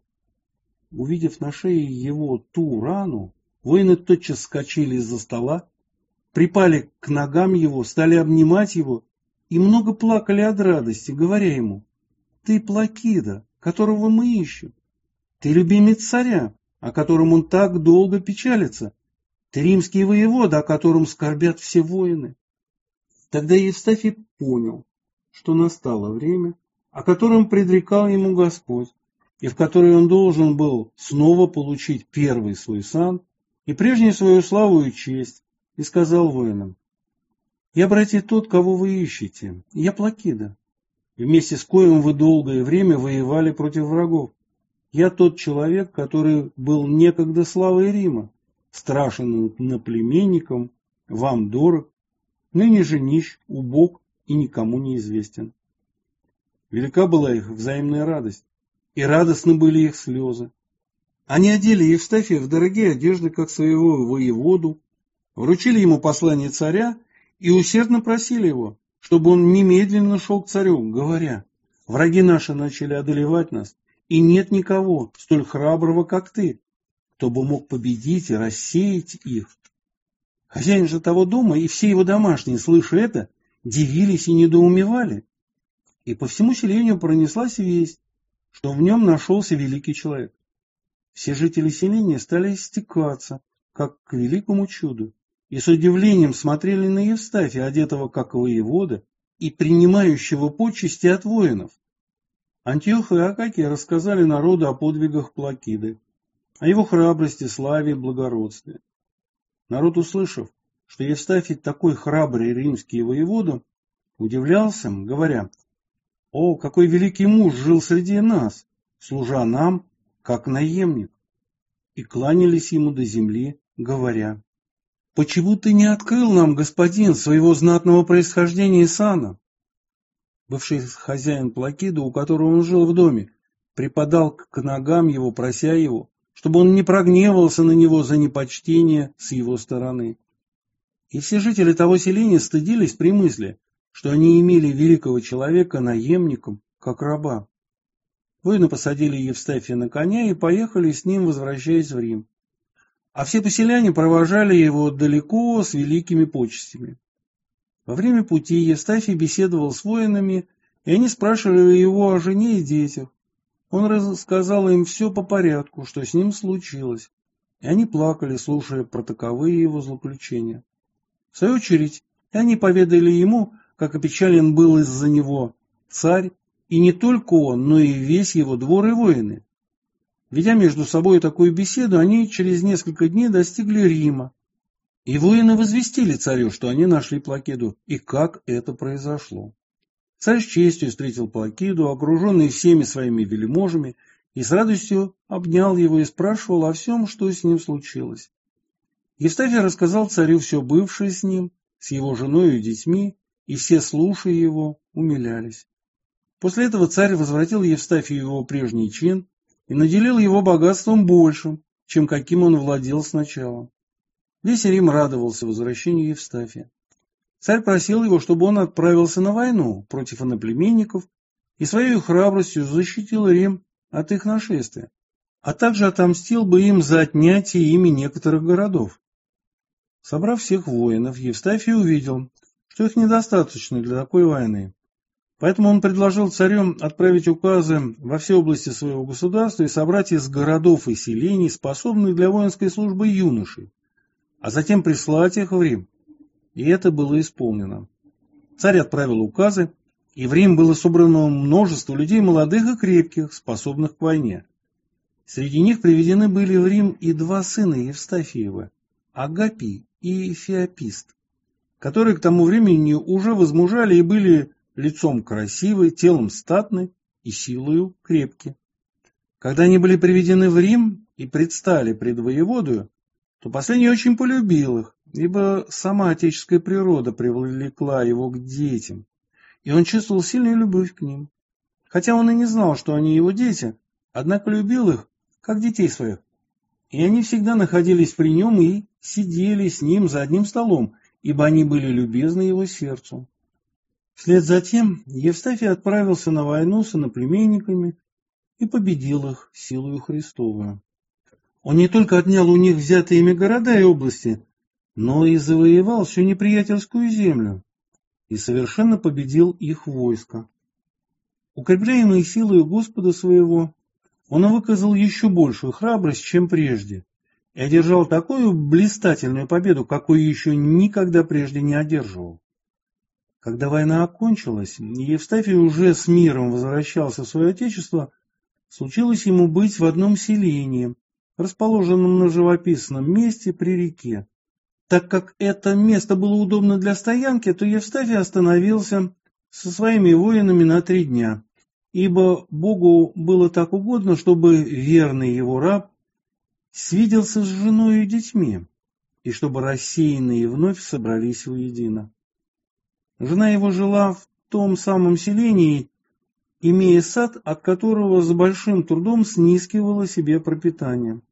Увидев на шее его ту рану, воины тотчас вскочили из-за стола, припали к ногам его, стали обнимать его и много плакали от радости, говоря ему, ты Плакида, которого мы ищем, ты любимец царя, о котором он так долго печалится, ты римский воевода, о котором скорбят все воины. Тогда Евстафий понял, что настало время, о котором предрекал ему Господь, и в которое он должен был снова получить первый свой сан и прежнюю свою славу и честь, и сказал воинам, «Я, братья, тот, кого вы ищете, я Плакида, вместе с коим вы долгое время воевали против врагов. Я тот человек, который был некогда славой Рима, страшен наплеменником, вам дорог, ныне же нищ, убог и никому не известен». Велика была их взаимная радость, и радостны были их слезы. Они одели Евстафия в дорогие одежды, как своего воеводу, вручили ему послание царя и усердно просили его, чтобы он немедленно шел к царю, говоря, враги наши начали одолевать нас, и нет никого столь храброго, как ты, кто бы мог победить и рассеять их. Хозяин же того дома и все его домашние, слыша это, дивились и недоумевали. И по всему селению пронеслась весть, что в нем нашелся великий человек. Все жители селения стали истекаться, как к великому чуду, и с удивлением смотрели на Евстафия, одетого как воевода и принимающего почести от воинов. Антиох и Акакий рассказали народу о подвигах Плакиды, о его храбрости, славе и благородстве. Народ, услышав, что Евстафий такой храбрый римский воевода, удивлялся, говоря, «О, какой великий муж жил среди нас, служа нам, как наемник!» И кланялись ему до земли, говоря, «Почему ты не открыл нам, господин, своего знатного происхождения и сана?» Бывший хозяин Плакиды, у которого он жил в доме, припадал к ногам его, прося его, чтобы он не прогневался на него за непочтение с его стороны. И все жители того селения стыдились при мысли, что они имели великого человека наемником, как раба. Воины посадили Евстафия на коня и поехали с ним, возвращаясь в Рим. А все поселяне провожали его далеко с великими почестями. Во время пути Евстафий беседовал с воинами, и они спрашивали его о жене и детях. Он рассказал им все по порядку, что с ним случилось, и они плакали, слушая про таковые его злоключения. В свою очередь, они поведали ему, как опечален был из-за него царь, и не только он, но и весь его двор и воины. Ведя между собой такую беседу, они через несколько дней достигли Рима. И воины возвестили царю, что они нашли Плакиду, и как это произошло. Царь с честью встретил Плакиду, окруженный всеми своими вельможами, и с радостью обнял его и спрашивал о всем, что с ним случилось. Евстафий рассказал царю все бывшее с ним, с его женой и детьми, и все, слушая его, умилялись. После этого царь возвратил Евстафию его прежний чин и наделил его богатством большим, чем каким он владел сначала. Весь Рим радовался возвращению Евстафия. Царь просил его, чтобы он отправился на войну против иноплеменников и своей храбростью защитил Рим от их нашествия, а также отомстил бы им за отнятие ими некоторых городов. Собрав всех воинов, Евстафий увидел, что их недостаточно для такой войны. Поэтому он предложил царю отправить указы во все области своего государства и собрать из городов и селений способных для воинской службы юношей, а затем прислать их в Рим. И это было исполнено. Царь отправил указы, и в Рим было собрано множество людей молодых и крепких, способных к войне. Среди них приведены были в Рим и два сына Евстафиева, Агапий и Феопист, которые к тому времени уже возмужали и были лицом красивы, телом статны и силою крепки. Когда они были приведены в Рим и предстали пред воеводою, то последний очень полюбил их, ибо сама отеческая природа привлекла его к детям, и он чувствовал сильную любовь к ним. Хотя он и не знал, что они его дети, однако любил их, как детей своих. И они всегда находились при нем и сидели с ним за одним столом, ибо они были любезны его сердцу. Вслед за тем Евстафий отправился на войну с иноплеменниками и победил их силою Христовую. Он не только отнял у них взятые ими города и области, но и завоевал всю неприятельскую землю и совершенно победил их войско. Укрепляемый силою Господа своего, он выказал еще большую храбрость, чем прежде, и одержал такую блистательную победу, какой еще никогда прежде не одерживал. Когда война окончилась, и Евстафий уже с миром возвращался в свое отечество, случилось ему быть в одном селении, расположенном на живописном месте при реке. Так как это место было удобно для стоянки, то Евстафий остановился со своими воинами на три дня, ибо Богу было так угодно, чтобы верный его раб свиделся с женой и детьми, и чтобы рассеянные вновь собрались воедино. Жена его жила в том самом селении, имея сад, от которого с большим трудом снискивала себе пропитание.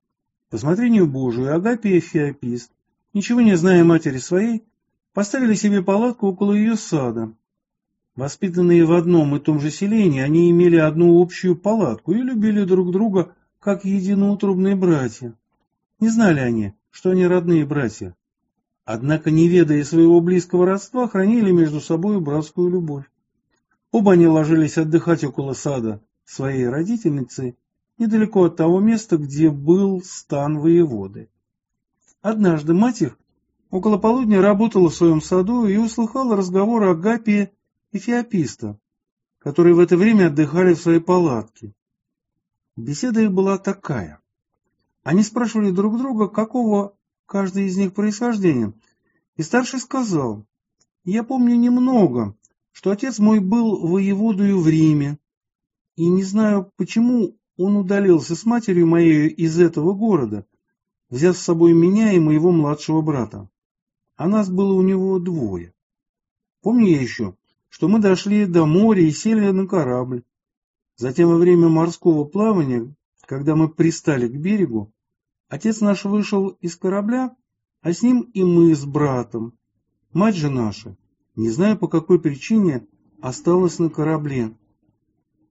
По смотрению Божию Агапий и Феопист, ничего не зная матери своей, поставили себе палатку около ее сада. Воспитанные в одном и том же селении, они имели одну общую палатку и любили друг друга, как единоутробные братья. Не знали они, что они родные братья. Однако, не ведая своего близкого родства, хранили между собой братскую любовь. Оба они ложились отдыхать около сада своей родительницы, недалеко от того места, где был стан воеводы. Однажды мать их около полудня работала в своем саду и услыхала разговор Агапия и Феописта, которые в это время отдыхали в своей палатке. Беседа их была такая. Они спрашивали друг друга, какого каждый из них происхождения, и старший сказал: «Я помню немного, что отец мой был воеводою в Риме, и не знаю, почему он удалился с матерью моей из этого города, взяв с собой меня и моего младшего брата. А нас было у него двое. Помню я еще, что мы дошли до моря и сели на корабль. Затем во время морского плавания, когда мы пристали к берегу, отец наш вышел из корабля, а с ним и мы с братом. Мать же наша, не знаю по какой причине, осталась на корабле.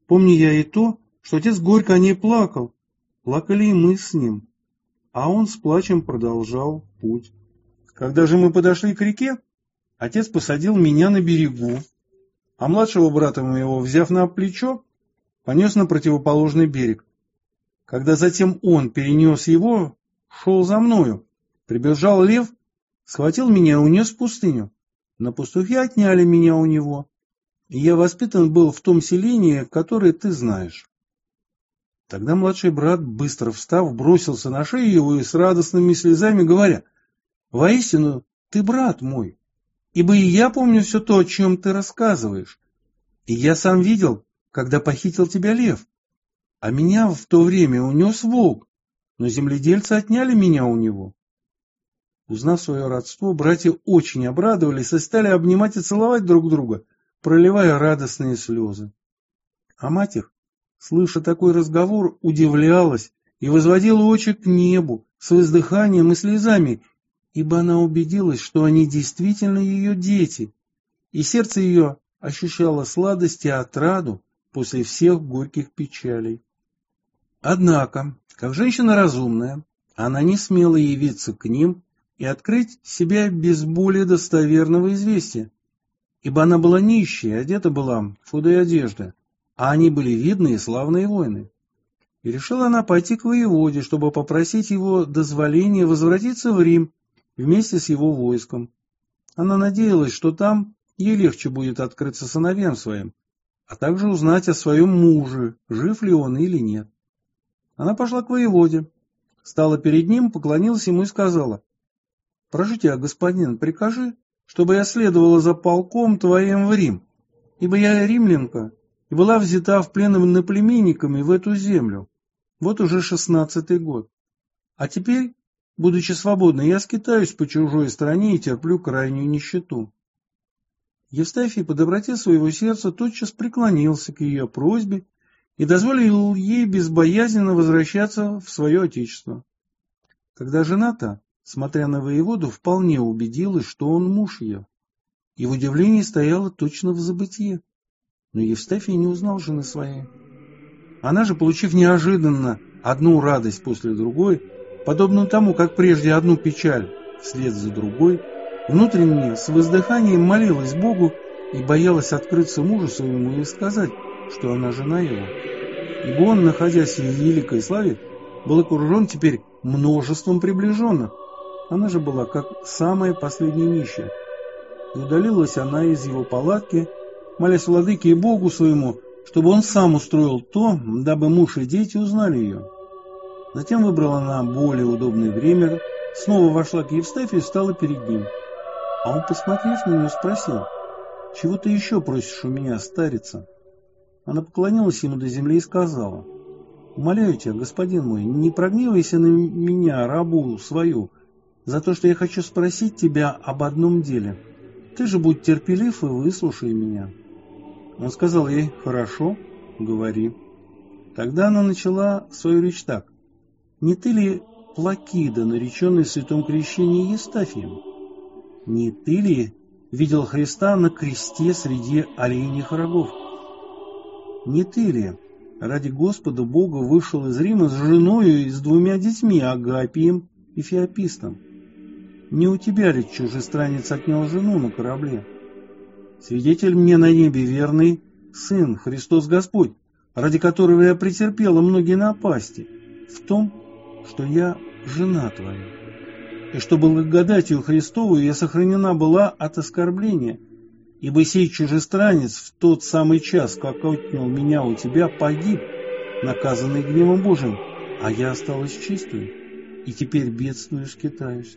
Помню я и то, что отец горько о ней плакал. Плакали и мы с ним. А он с плачем продолжал путь. Когда же мы подошли к реке, отец посадил меня на берегу, а младшего брата моего, взяв на плечо, понес на противоположный берег. Когда затем он перенес его, шел за мною. Прибежал лев, схватил меня и унес в пустыню. На пастухи отняли меня у него, и я воспитан был в том селении, которое ты знаешь. Тогда младший брат, быстро встав, бросился на шею его и с радостными слезами говоря: «Воистину, ты брат мой, ибо и я помню все то, о чем ты рассказываешь. И я сам видел, когда похитил тебя лев, а меня в то время унес волк, но земледельцы отняли меня у него». Узнав свое родство, братья очень обрадовались и стали обнимать и целовать друг друга, проливая радостные слезы. А мать их, слыша такой разговор, удивлялась и возводила очи к небу с воздыханием и слезами, ибо она убедилась, что они действительно ее дети, и сердце ее ощущало сладость и отраду после всех горьких печалей. Однако, как женщина разумная, она не смела явиться к ним и открыть себя без более достоверного известия, ибо она была нищая, одета была в худые одежды, а они были видные и славные воины. И решила она пойти к воеводе, чтобы попросить его дозволения возвратиться в Рим вместе с его войском. Она надеялась, что там ей легче будет открыться сыновьям своим, а также узнать о своем муже, жив ли он или нет. Она пошла к воеводе, стала перед ним, поклонилась ему и сказала: «Прошу тебя, господин, прикажи, чтобы я следовала за полком твоим в Рим, ибо я римлянка и была взята в плен иноплеменниками в эту землю. Вот уже шестнадцатый год. А теперь, будучи свободной, я скитаюсь по чужой стране и терплю крайнюю нищету». Евстафий по доброте своего сердца тотчас преклонился к ее просьбе и дозволил ей безбоязненно возвращаться в свое отечество. Когда жена-то, смотря на воеводу, вполне убедилась, что он муж ее, и в удивлении стояла точно в забытье. Но Евстафий не узнал жены своей. Она же, получив неожиданно одну радость после другой, подобно тому, как прежде одну печаль вслед за другой, внутренне с воздыханием молилась Богу и боялась открыться мужу своему и сказать, что она жена его. Ибо он, находясь в великой славе, был окружен теперь множеством приближенных. Она же была как самая последняя нищая. И удалилась она из его палатки, молясь владыке и Богу своему, чтобы он сам устроил то, дабы муж и дети узнали ее. Затем выбрала она более удобное время, снова вошла к Евстафию и стала перед ним. А он, посмотрев на нее, спросил: «Чего ты еще просишь у меня, старица?» Она поклонилась ему до земли и сказала: «Умоляю тебя, господин мой, не прогневайся на меня, рабу свою, за то, что я хочу спросить тебя об одном деле. Ты же будь терпелив и выслушай меня». Он сказал ей: «Хорошо, говори». Тогда она начала свою речь так: «Не ты ли Плакида, нареченный в святом крещении Евстафием? Не ты ли видел Христа на кресте среди оленьих рогов? Не ты ли ради Господа Бога вышел из Рима с женою и с двумя детьми, Агапием и Феопистом? Не у тебя ли чужестранец отнял жену на корабле? Свидетель мне на небе верный Сын, Христос Господь, ради которого я претерпела многие напасти, в том, что я жена твоя, и что благодатью Христовой я сохранена была от оскорбления, ибо сей чужестранец в тот самый час, как отнял меня у тебя, погиб, наказанный гневом Божиим, а я осталась чистой, и теперь бедствую, скитаюсь».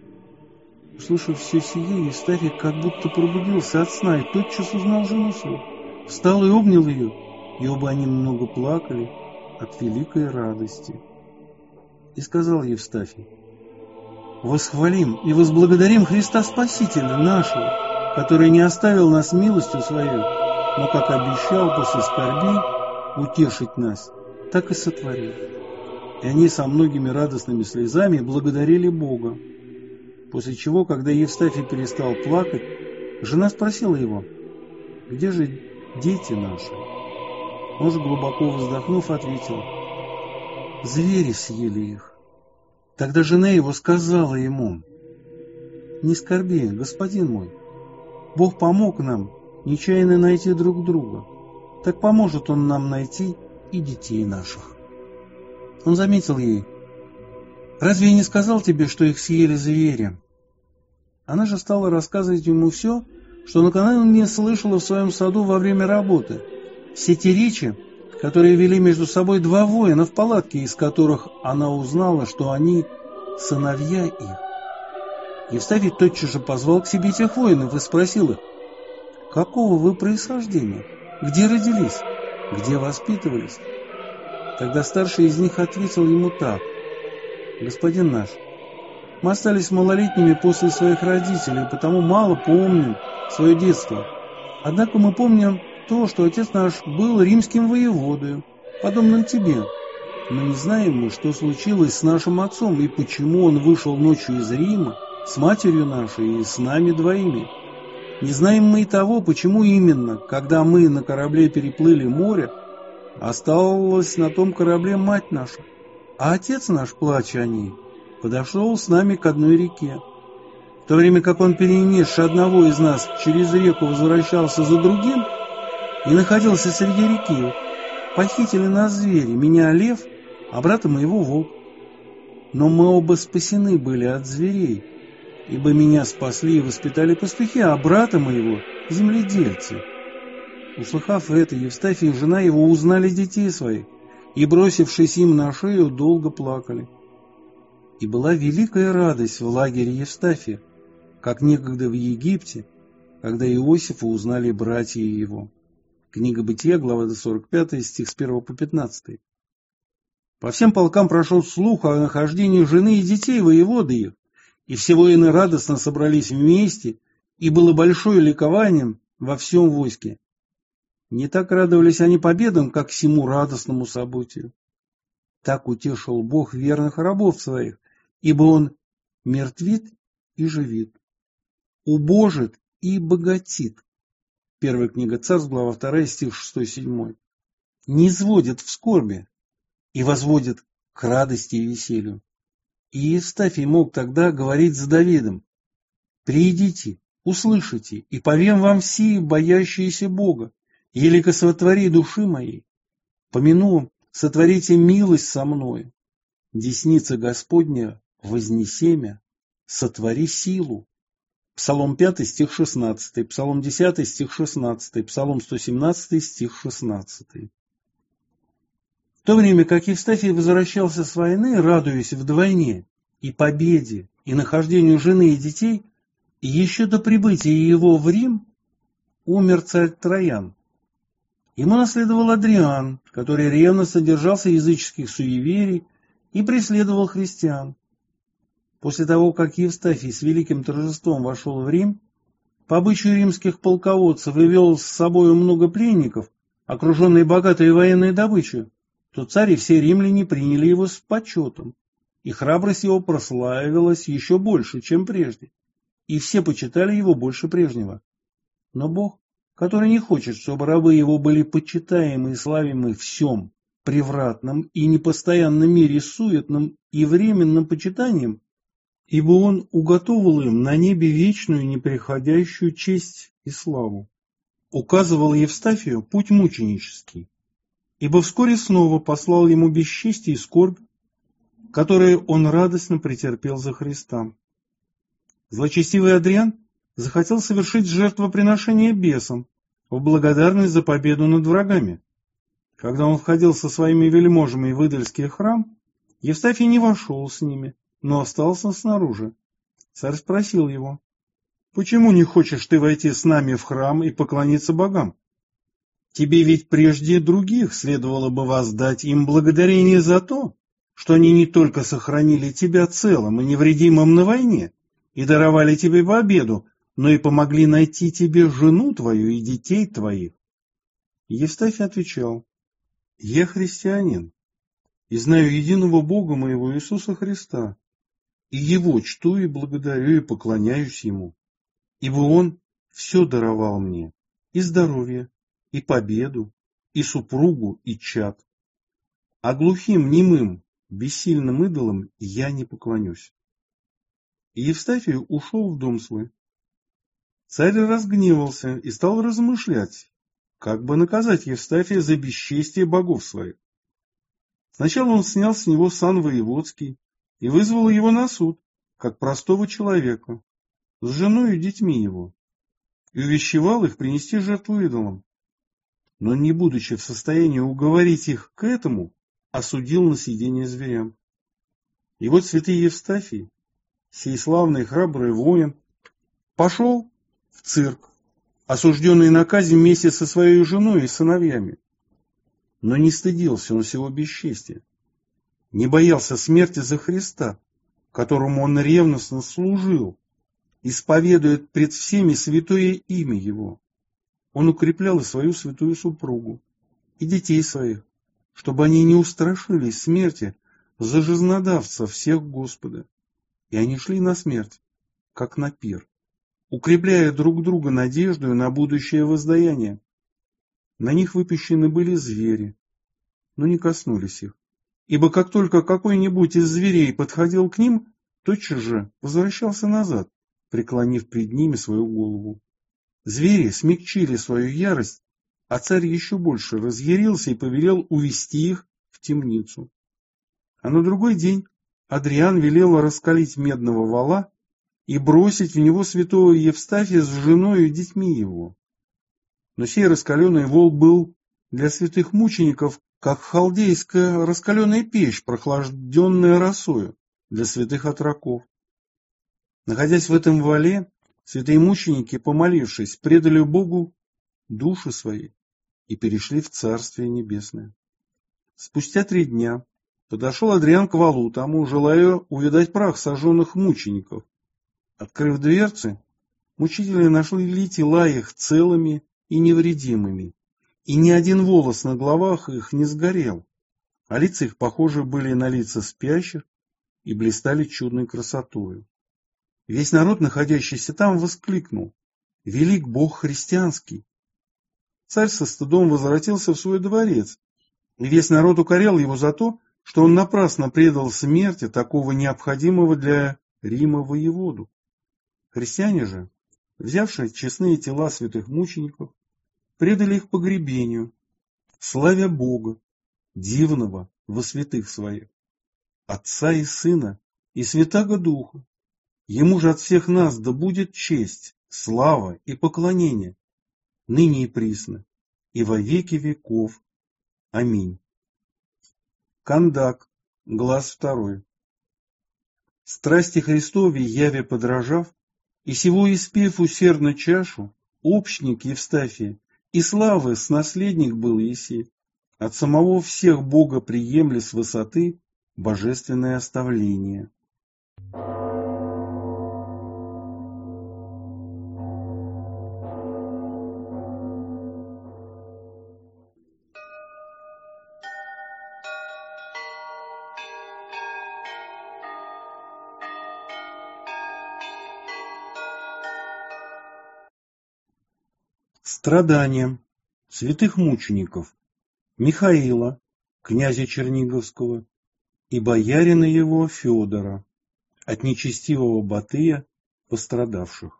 Услышав все сие, Евстафий как будто пробудился от сна и тотчас узнал жену свою, встал и обнял ее, и оба они много плакали от великой радости. И сказал Евстафий: «Восхвалим и возблагодарим Христа Спасителя нашего, который не оставил нас милостью своей, но, как обещал после скорбей утешить нас, так и сотворил». И они со многими радостными слезами благодарили Бога. После чего, когда Евстафий перестал плакать, жена спросила его: «Где же дети наши?» Он же, глубоко вздохнув, ответил: звери съели их. Тогда жена его сказала ему: не скорби, господин мой, Бог помог нам нечаянно найти друг друга, так поможет Он нам найти и детей наших. Он заметил ей: разве я не сказал тебе, что их съели звери? Она же стала рассказывать ему все, что накануне слышала в своем саду во время работы. Все те речи, которые вели между собой два воина в палатке, из которых она узнала, что они сыновья их. Евстафий тотчас же позвал к себе тех воинов и спросил их: какого вы происхождения? Где родились? Где воспитывались? Тогда старший из них ответил ему так: господин наш, мы остались малолетними после своих родителей, и потому мало помним свое детство. Однако мы помним то, что отец наш был римским воеводою, подобным тебе. Но не знаем мы, что случилось с нашим отцом, и почему он вышел ночью из Рима с матерью нашей и с нами двоими. Не знаем мы и того, почему именно, когда мы на корабле переплыли море, осталась на том корабле мать наша, а отец наш, плача о ней, подошел с нами к одной реке. В то время как он, перенесший одного из нас через реку, возвращался за другим и находился среди реки, похитили нас звери, меня лев, а брата моего волк. Но мы оба спасены были от зверей, ибо меня спасли и воспитали пастухи, а брата моего — земледельцы. Услыхав это, Евстафий и жена его узнали детей своих, и, бросившись им на шею, долго плакали. И была великая радость в лагере Евстафия, как некогда в Египте, когда Иосифа узнали братья его. Книга Бытия, глава сорок пять, стих с первого по пятнадцатый. По всем полкам прошел слух о нахождении жены и детей воеводы их, и все воины радостно собрались вместе, и было большое ликование во всем войске. Не так радовались они победам, как всему радостному событию. Так утешил Бог верных рабов своих, ибо Он мертвит и живит, убожит и богатит. Первая книга Царств, глава вторая, стих шестой-седьмой. Не изводит в скорби и возводит к радости и веселью. И Евстафий мог тогда говорить с Давидом: «Приидите, услышите, и повем вам все, боящиеся Бога, елико сотвори души моей, помяну, сотворите милость со мною, десница Господня вознесемя, сотвори силу». Псалом пятый, стих шестнадцатый, Псалом десятый, стих шестнадцатый, Псалом сто семнадцатый, стих шестнадцатый. В то время как Евстафий возвращался с войны, радуясь вдвойне и победе, и нахождению жены и детей, и еще до прибытия его в Рим умер царь Троян. Ему наследовал Адриан, который ревно содержался языческих суеверий и преследовал христиан. После того, как Евстафий с великим торжеством вошел в Рим, по обычаю римских полководцев и вел с собой много пленников, окруженные богатой военной добычей, то царь и все римляне приняли его с почетом, и храбрость его прославилась еще больше, чем прежде, и все почитали его больше прежнего. Но Бог, который не хочет, чтобы рабы его были почитаемы и славимы в всем превратном и непостоянном мире суетным и временным почитанием, ибо Он уготовил им на небе вечную неприходящую честь и славу, указывал Евстафию путь мученический, ибо вскоре снова послал ему бесчестие и скорбь, которые он радостно претерпел за Христа. Злочестивый Адриан захотел совершить жертвоприношение бесам в благодарность за победу над врагами. Когда он входил со своими вельможами в идольский храм, Евстафий не вошел с ними, но остался снаружи. Царь спросил его: «Почему не хочешь ты войти с нами в храм и поклониться богам? Тебе ведь прежде других следовало бы воздать им благодарение за то, что они не только сохранили тебя целым и невредимым на войне и даровали тебе победу, но и помогли найти тебе жену твою и детей твоих». Евстафий отвечал: «Я христианин и знаю единого Бога моего Иисуса Христа, и Его чту и благодарю и поклоняюсь Ему, ибо Он все даровал мне, и здоровье, и победу, и супругу, и чад. А глухим, немым, бессильным идолам я не поклонюсь». И Евстафий ушел в дом свой. Царь разгневался и стал размышлять, как бы наказать Евстафия за бесчестие богов своих. Сначала он снял с него сан воеводский и вызвал его на суд, как простого человека, с женой и детьми его, и увещевал их принести жертву идолам. Но, не будучи в состоянии уговорить их к этому, осудил на съедение зверям. И вот святый Евстафий, сей славный храбрый воин, пошел в цирк, осужденный на казнь вместе со своей женой и сыновьями. Но не стыдился он всего бесчестия, не боялся смерти за Христа, которому он ревностно служил, исповедует пред всеми святое имя его. Он укреплял и свою святую супругу, и детей своих, чтобы они не устрашились смерти за жизнодавца всех Господа. И они шли на смерть, как на пир, укрепляя друг друга надеждою на будущее воздаяние. На них выпущены были звери, но не коснулись их, ибо как только какой-нибудь из зверей подходил к ним, тотчас же возвращался назад, преклонив пред ними свою голову. Звери смягчили свою ярость, а царь еще больше разъярился и повелел увести их в темницу. А на другой день Адриан велел раскалить медного вола и бросить в него святого Евстафия с женой и детьми его. Но сей раскаленный вол был для святых мучеников, как халдейская раскаленная печь, прохлажденная росою для святых отроков. Находясь в этом воле, святые мученики, помолившись, предали Богу души свои и перешли в Царствие Небесное. Спустя три дня подошел Адриан к валу тому, желая увидать прах сожженных мучеников. Открыв дверцы, мучители нашли тела их целыми и невредимыми, и ни один волос на головах их не сгорел, а лица их похожи были на лица спящих и блистали чудной красотою. Весь народ, находящийся там, воскликнул: «Велик Бог христианский!» Царь со стыдом возвратился в свой дворец, и весь народ укорял его за то, что он напрасно предал смерти такого необходимого для Рима воеводу. Христиане же, взявшие честные тела святых мучеников, предали их погребению, славя Бога, дивного во святых своих, Отца и Сына и Святаго Духа. Ему же от всех нас да будет честь, слава и поклонение, ныне и присно, и во веки веков. Аминь. Кандак, глаз второй. Страсти Христове яве подражав, и сего испев усердно чашу, общник Евстафия, и славы с наследник был еси, от самого всех Бога приемли с высоты божественное оставление. Страдания святых мучеников Михаила, князя Черниговского, и боярина его Федора, от нечестивого Батыя пострадавших.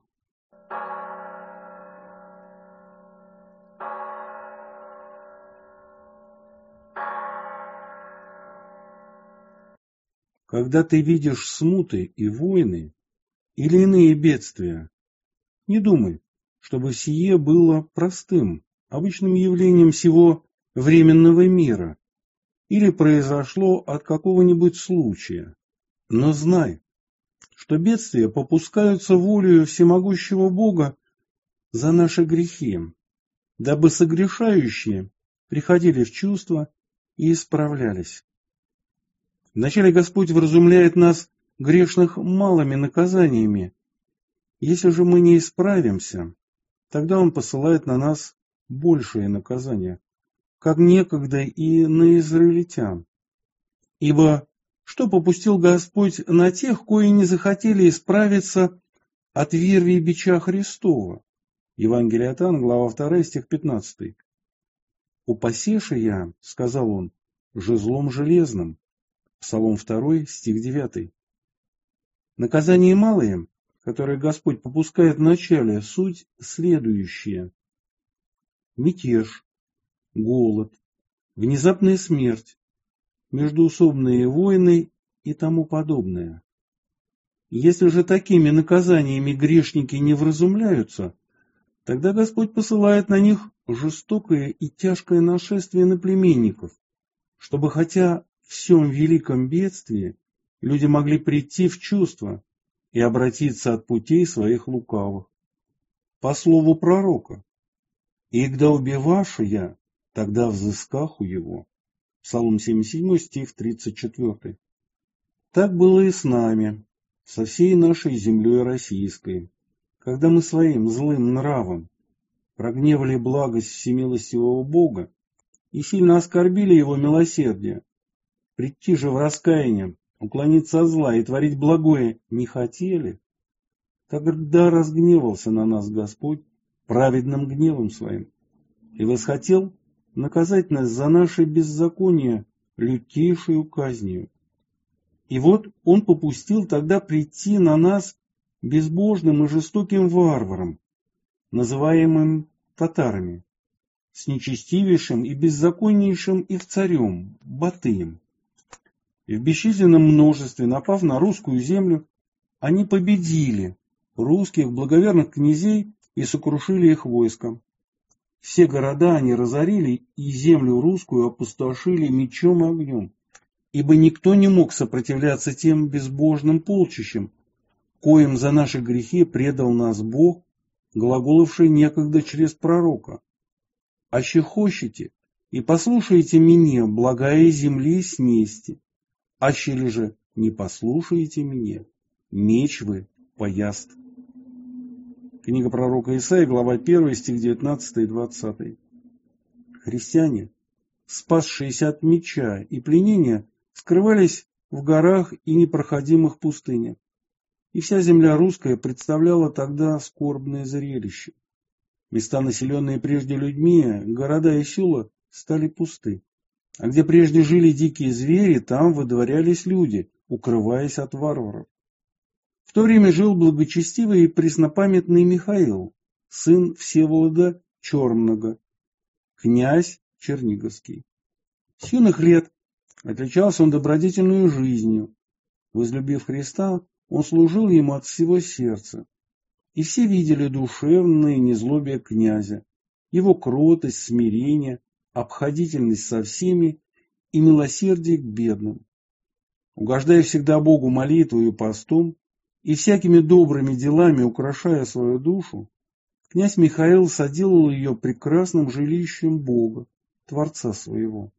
Когда ты видишь смуты и войны или иные бедствия, не думай, чтобы сие было простым, обычным явлением всего временного мира или произошло от какого-нибудь случая. Но знай, что бедствия попускаются волею всемогущего Бога за наши грехи, дабы согрешающие приходили в чувство и исправлялись. Вначале Господь вразумляет нас, грешных, малыми наказаниями. Если же мы не исправимся, тогда Он посылает на нас большее наказание, как некогда и на израильтян. Ибо что попустил Господь на тех, кои не захотели исправиться от верви бича Христова? Евангелие от Иоанна, глава вторая, стих пятнадцатый. «Упасеши я, — сказал он, — жезлом железным». Псалом второй, стих девятый. Наказания малые, которые Господь попускает в начале, суть следующая: мятеж, голод, внезапная смерть, междоусобные войны и тому подобное. Если же такими наказаниями грешники не вразумляются, тогда Господь посылает на них жестокое и тяжкое нашествие наплеменников, чтобы, хотя в всем великом бедствии, люди могли прийти в чувство и обратиться от путей своих лукавых. По слову пророка: «И когда убивашу я, тогда взыскаху его». Псалом семьдесят семь, стих тридцать четыре. Так было и с нами, со всей нашей землей российской, когда мы своим злым нравом прогневали благость всемилостивого Бога и сильно оскорбили Его милосердие. Прийти же в раскаяние, уклониться от зла и творить благое не хотели, тогда разгневался на нас Господь праведным гневом Своим и восхотел наказать нас за наше беззаконие лютейшую казнью. И вот Он попустил тогда прийти на нас безбожным и жестоким варварам, называемым татарами, с нечестивейшим и беззаконнейшим их царем, Батыем. И в бесчисленном множестве, напав на русскую землю, они победили русских благоверных князей и сокрушили их войском. Все города они разорили и землю русскую опустошили мечом и огнем, ибо никто не мог сопротивляться тем безбожным полчищам, коим за наши грехи предал нас Бог, глаголовший некогда через пророка. «Аще хочете, и послушайте меня, благая земли снести, аще ли же не послушаете меня, меч вы пояст». Книга пророка Исаии, глава первая, стих девятнадцатый и двадцатый. Христиане, спасшиеся от меча и пленения, скрывались в горах и непроходимых пустынях. И вся земля русская представляла тогда скорбное зрелище. Места, населенные прежде людьми, города и села, стали пусты. А где прежде жили дикие звери, там выдворялись люди, укрываясь от варваров. В то время жил благочестивый и преснопамятный Михаил, сын Всеволода Черного, князь Черниговский. С юных лет отличался он добродетельной жизнью. Возлюбив Христа, он служил ему от всего сердца. И все видели душевное незлобие князя, его кротость, смирение, обходительность со всеми и милосердие к бедным. Угождая всегда Богу молитвой и постом, и всякими добрыми делами украшая свою душу, князь Михаил соделал ее прекрасным жилищем Бога, Творца своего.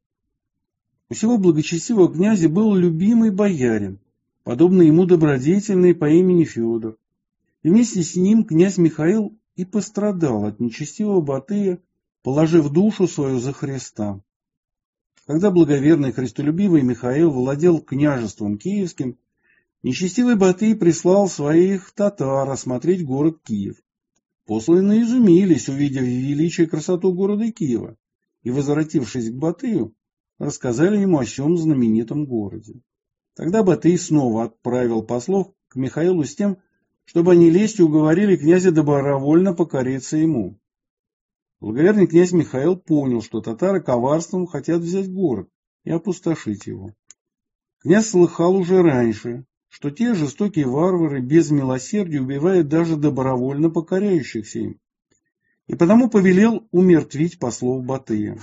У сего благочестивого князя был любимый боярин, подобный ему добродетельный по имени Федор. И вместе с ним князь Михаил и пострадал от нечестивого Батыя, положив душу свою за Христа. Когда благоверный христолюбивый Михаил владел княжеством киевским, нечестивый Батый прислал своих татар осмотреть город Киев. Посланные изумились, увидев величие и красоту города Киева, и, возвратившись к Батыю, рассказали ему о сем знаменитом городе. Тогда Батый снова отправил послов к Михаилу с тем, чтобы они лестью уговорили князя добровольно покориться ему. Благоверный князь Михаил понял, что татары коварством хотят взять город и опустошить его. Князь слыхал уже раньше, что те жестокие варвары без милосердия убивают даже добровольно покоряющихся им, и потому повелел умертвить послов Батыя.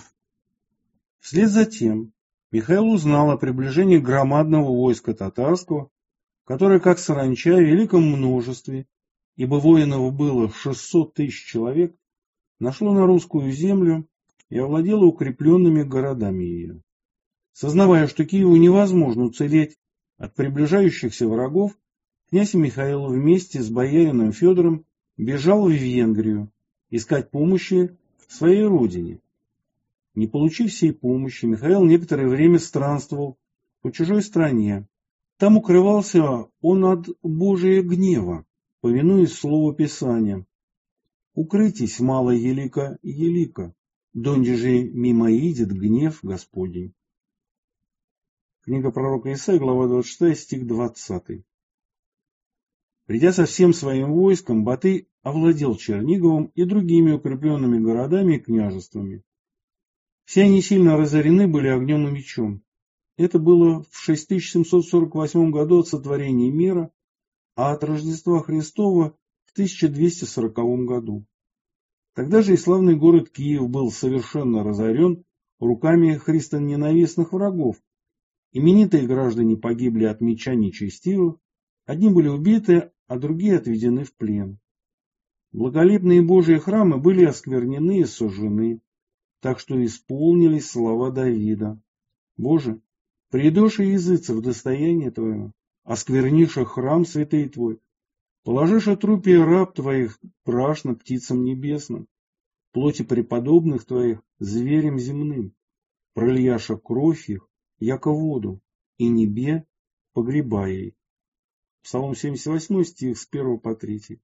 Вслед за тем Михаил узнал о приближении громадного войска татарского, которое, как саранча, в великом множестве, ибо воинов было шестьсот тысяч человек, нашло на русскую землю и овладело укрепленными городами ее. Сознавая, что Киеву невозможно уцелеть от приближающихся врагов, князь Михаил вместе с боярином Федором бежал в Венгрию искать помощи своей родине. Не получив всей помощи, Михаил некоторое время странствовал по чужой стране. Там укрывался он от Божия гнева, повинуясь слову Писания: «Укрытись, мало елика, елика, донде же мимо идет гнев Господень. Книга пророка Исаии, глава двадцать шестая, стих двадцатый. Придя со всем своим войском, Батый овладел Черниговым и другими укрепленными городами и княжествами. Все они сильно разорены были огнем и мечом. Это было в шесть тысяч семьсот сорок восьмом году от сотворения мира, а от Рождества Христова в тысяча двести сороковом году. Тогда же и славный город Киев был совершенно разорен руками христоненавистных врагов. Именитые граждане погибли от меча нечестивых, одни были убиты, а другие отведены в плен. Благолепные Божьи храмы были осквернены и сожжены, так что исполнились слова Давида. Боже, придешь и языца в достояние Твое, осквернишь храм святый Твой, положишь трупе раб Твоих прашно птицам небесным, плоти преподобных Твоих зверям земным, прольяша кровь их, яко воду, и небе погреба ей. Псалом семьдесят восьмой, стих с первого по третий.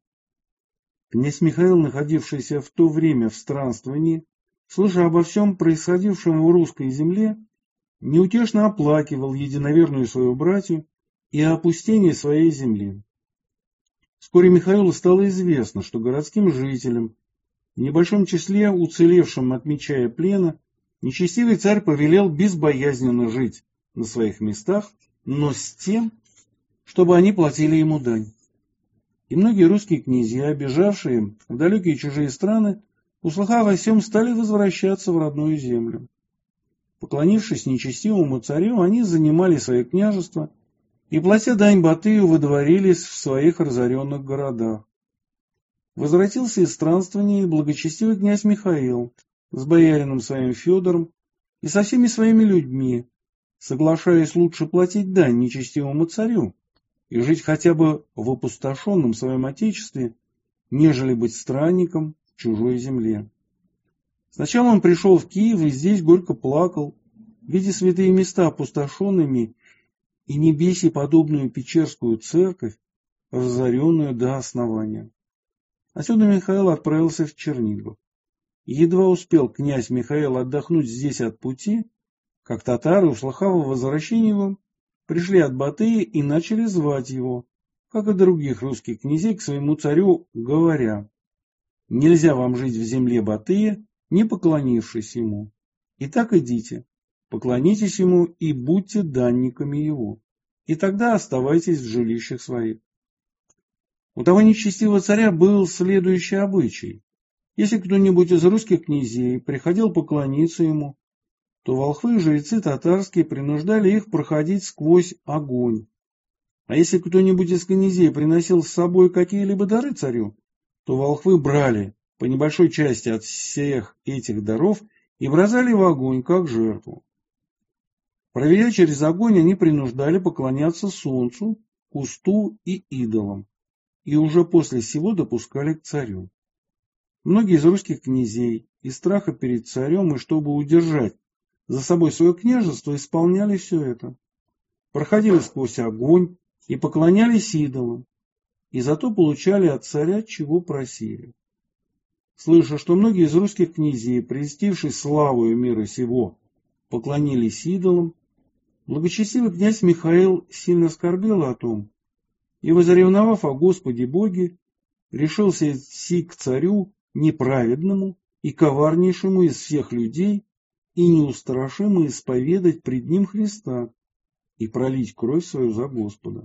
Князь Михаил, находившийся в то время в странствовании, слыша обо всем происходившем в русской земле, неутешно оплакивал единоверную свою братью и опустение своей земли. Вскоре Михаилу стало известно, что городским жителям, в небольшом числе уцелевшим от меча и плена, нечестивый царь повелел безбоязненно жить на своих местах, но с тем, чтобы они платили ему дань. И многие русские князья, бежавшие в далекие чужие страны, услыхав о сем, стали возвращаться в родную землю. Поклонившись нечестивому царю, они занимали свои княжества и, платя дань Батыю, выдворились в своих разоренных городах. Возвратился из странствования благочестивый князь Михаил с боярином своим Федором и со всеми своими людьми, соглашаясь лучше платить дань нечестивому царю и жить хотя бы в опустошенном своем отечестве, нежели быть странником в чужой земле. Сначала он пришел в Киев и здесь горько плакал, видя святые места опустошенными и небеси подобную Печерскую церковь, разоренную до основания. Отсюда Михаил отправился в Чернигов. И едва успел князь Михаил отдохнуть здесь от пути, как татары, услыхав о возвращении его, пришли от Батыя и начали звать его, как и других русских князей, к своему царю, говоря: «Нельзя вам жить в земле Батыя, не поклонившись ему. Итак, идите, поклонитесь ему и будьте данниками его, и тогда оставайтесь в жилищах своих». У того нечестивого царя был следующий обычай. Если кто-нибудь из русских князей приходил поклониться ему, то волхвы и жрецы татарские принуждали их проходить сквозь огонь. А если кто-нибудь из князей приносил с собой какие-либо дары царю, то волхвы брали по небольшой части от всех этих даров и бросали в огонь, как жертву. Проведя через огонь, они принуждали поклоняться солнцу, кусту и идолам, и уже после сего допускали к царю. Многие из русских князей из страха перед царем и чтобы удержать за собой свое княжество, исполняли все это. Проходили сквозь огонь и поклонялись идолам, и зато получали от царя, чего просили. Слыша, что многие из русских князей, прельстившись славою мира сего, поклонились идолам, благочестивый князь Михаил сильно скорбел о том, и, возревновав о Господе Боге, решился идти к царю неправедному и коварнейшему из всех людей и неустрашимо исповедать пред ним Христа и пролить кровь свою за Господа.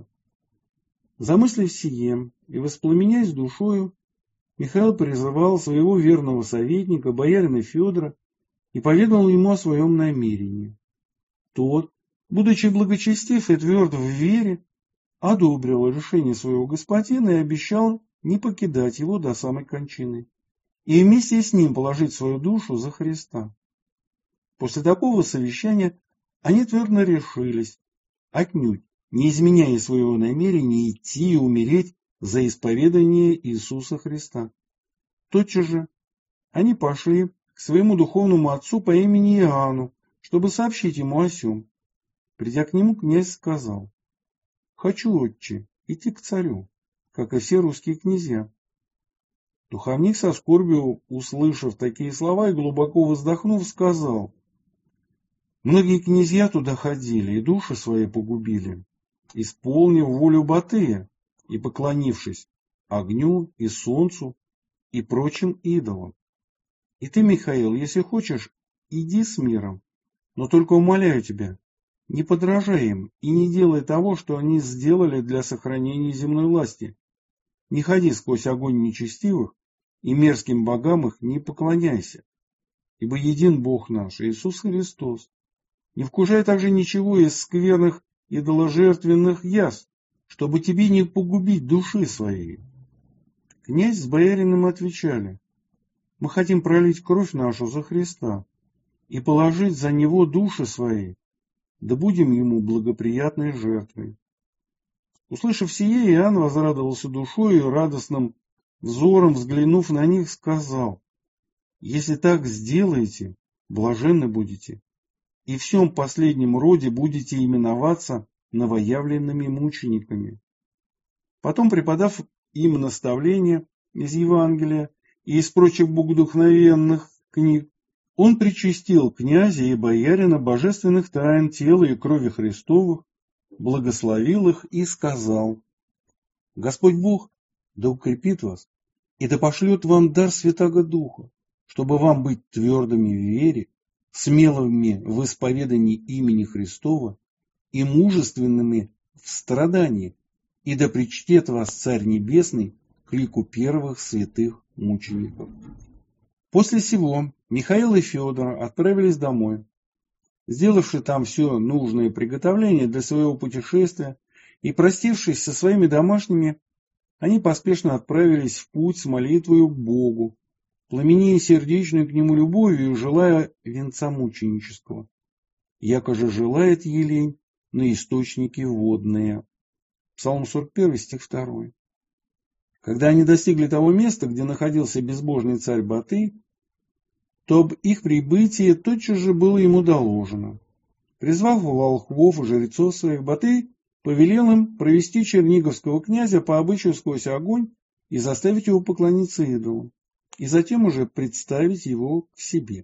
Замыслив сие и воспламеняясь душою, Михаил призывал своего верного советника, боярина Федора, и поведал ему о своем намерении. Тот, будучи благочестив и тверд в вере, одобрил решение своего господина и обещал не покидать его до самой кончины, и вместе с ним положить свою душу за Христа. После такого совещания они твердо решились, отнюдь не изменяя своего намерения идти и умереть за исповедание Иисуса Христа. Тотчас же они пошли к своему духовному отцу по имени Иоанну, чтобы сообщить ему о сем. Придя к нему, князь сказал: «Хочу, отче, идти к царю, как и все русские князья». Духовник со скорбью, услышав такие слова и глубоко вздохнув, сказал: «Многие князья туда ходили и души свои погубили, исполнив волю Батыя и поклонившись огню и солнцу и прочим идолам. И ты, Михаил, если хочешь, иди с миром, но только умоляю тебя, не подражай им и не делай того, что они сделали для сохранения земной власти. Не ходи сквозь огонь нечестивых, и мерзким богам их не поклоняйся, ибо един Бог наш, Иисус Христос. Не вкушай также ничего из скверных идоложертвенных яств, чтобы тебе не погубить души своей». Князь с боярином отвечали: «Мы хотим пролить кровь нашу за Христа и положить за Него души свои, да будем Ему благоприятной жертвой». Услышав сие, Иоанн возрадовался душой и радостным взором, взглянув на них, сказал: «Если так сделаете, блаженны будете, и в всем последнем роде будете именоваться новоявленными мучениками». Потом, преподав им наставления из Евангелия и из прочих богодухновенных книг, он причастил князя и боярина божественных тайн тела и крови Христовых, благословил их и сказал: «Господь Бог да укрепит вас и да пошлет вам дар Святаго Духа, чтобы вам быть твердыми в вере, смелыми в исповедании имени Христова и мужественными в страдании, и да причтет вас Царь Небесный к лику первых святых мучеников». После сего Михаил и Федор отправились домой. Сделавши там все нужные приготовления для своего путешествия и простившись со своими домашними, они поспешно отправились в путь с молитвою к Богу, пламенея сердечную к Нему любовью и желая венца мученического. Яко же желает елень на источники водные. Псалом сорок один, стих два. Когда они достигли того места, где находился безбожный царь Батый, то об их прибытии тотчас же было ему доложено. Призвав волхвов и жрецов своих, Батый повелел им провести черниговского князя по обычаю сквозь огонь и заставить его поклониться идолу, и затем уже представить его к себе.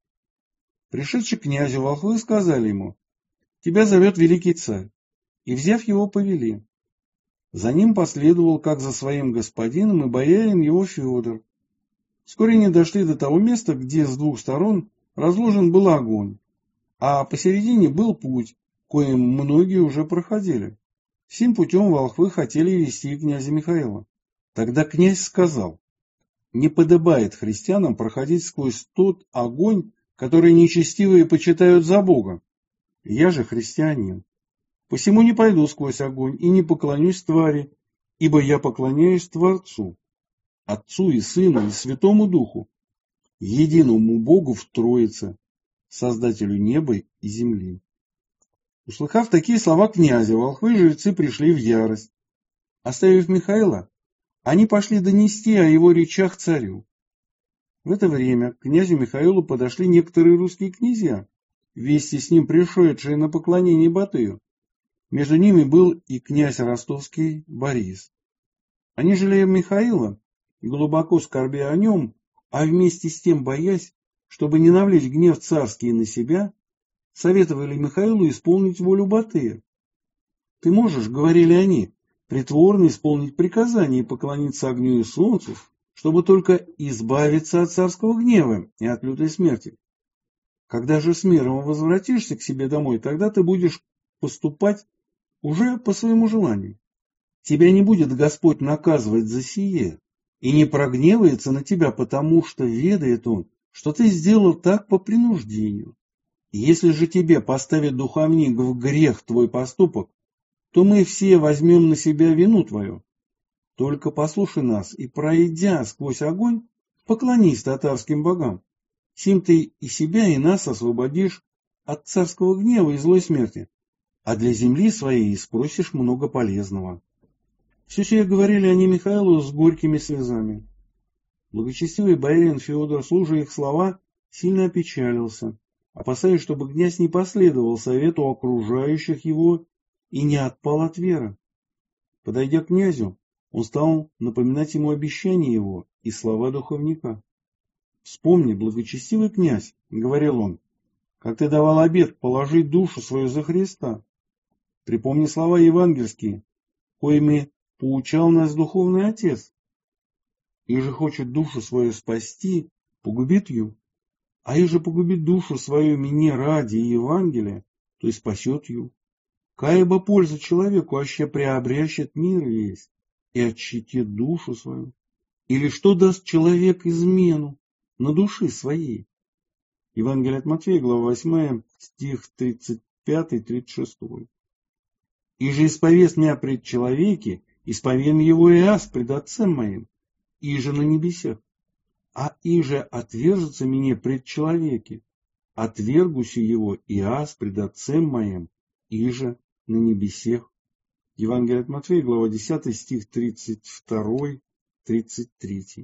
Пришедши к князю, волхвы сказали ему: «Тебя зовет великий царь», и, взяв его, повели. За ним последовал, как за своим господином, и боярин его Федор. Вскоре они дошли до того места, где с двух сторон разложен был огонь, а посередине был путь, коим многие уже проходили. Сим путем волхвы хотели вести князя Михаила. Тогда князь сказал: «Не подобает христианам проходить сквозь тот огонь, который нечестивые почитают за Бога. Я же христианин. Посему не пойду сквозь огонь и не поклонюсь твари, ибо я поклоняюсь Творцу, Отцу и Сыну и Святому Духу, единому Богу в Троице, Создателю неба и земли». Услыхав такие слова князя, волхвы и жрецы пришли в ярость. Оставив Михаила, они пошли донести о его речах царю. В это время к князю Михаилу подошли некоторые русские князья, вместе с ним пришедшие на поклонение Батыю. Между ними был и князь ростовский Борис. Они, жалея Михаила и глубоко скорбя о нем, а вместе с тем боясь, чтобы не навлечь гнев царский на себя, советовали Михаилу исполнить волю Батыя. «Ты можешь, — говорили они, — притворно исполнить приказание и поклониться огню и солнцу, чтобы только избавиться от царского гнева и от лютой смерти. Когда же с миром возвратишься к себе домой, тогда ты будешь поступать уже по своему желанию. Тебя не будет Господь наказывать за сие, и не прогневается на тебя, потому что ведает Он, что ты сделал так по принуждению. Если же тебе поставит духовник в грех твой поступок, то мы все возьмем на себя вину твою. Только послушай нас, и, пройдя сквозь огонь, поклонись татарским богам. Сим ты и себя, и нас освободишь от царского гнева и злой смерти, а для земли своей спросишь много полезного». Все сие говорили они Михаилу с горькими слезами. Благочестивый боярин Федор, слушая их слова, сильно опечалился, опасаясь, чтобы князь не последовал совету окружающих его и не отпал от веры. Подойдя к князю, Он стал напоминать ему обещания его и слова духовника. «Вспомни, благочестивый князь, — говорил он, — как ты давал обет положить душу свою за Христа. Припомни слова евангельские, коими поучал нас духовный отец. И же хочет душу свою спасти, погубит ее. А и же погубит душу свою мне ради Евангелия, то и спасет ее. Кая бы польза человеку, аще приобрящет мир весь и отщитит душу свою. Или что даст человек измену на души своей?» Евангелие от Матфея, глава восьмая, стих тридцать пятый тридцать шестой. «И же исповест меня пред человеки, исповем его и аз пред Отцем моим, и же на небесах. А и же отвержется мне пред человеки, отвергуся его и аз пред Отцем моим, и же на небесах». Евангелие от Матфея, глава десятая, стих тридцать второй тридцать третий.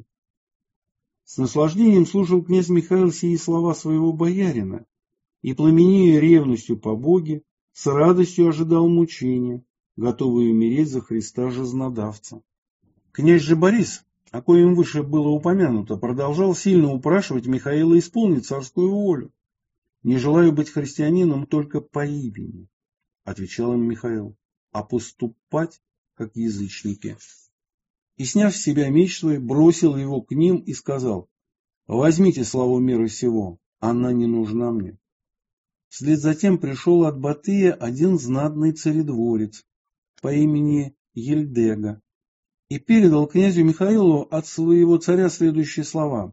С наслаждением слушал князь Михаил сии слова своего боярина, и, пламенея ревностью по Боге, с радостью ожидал мучения, готовый умереть за Христа жизнодавца. Князь же Борис, о коем выше было упомянуто, продолжал сильно упрашивать Михаила исполнить царскую волю. «Не желаю быть христианином только по имени», — отвечал им Михаил, — «а поступать, как язычники». И, сняв с себя меч свой, бросил его к ним и сказал: «Возьмите славу мира сего, она не нужна мне». Вслед за тем пришел от Батыя один знатный царедворец по имени Ельдега и передал князю Михаилу от своего царя следующие слова: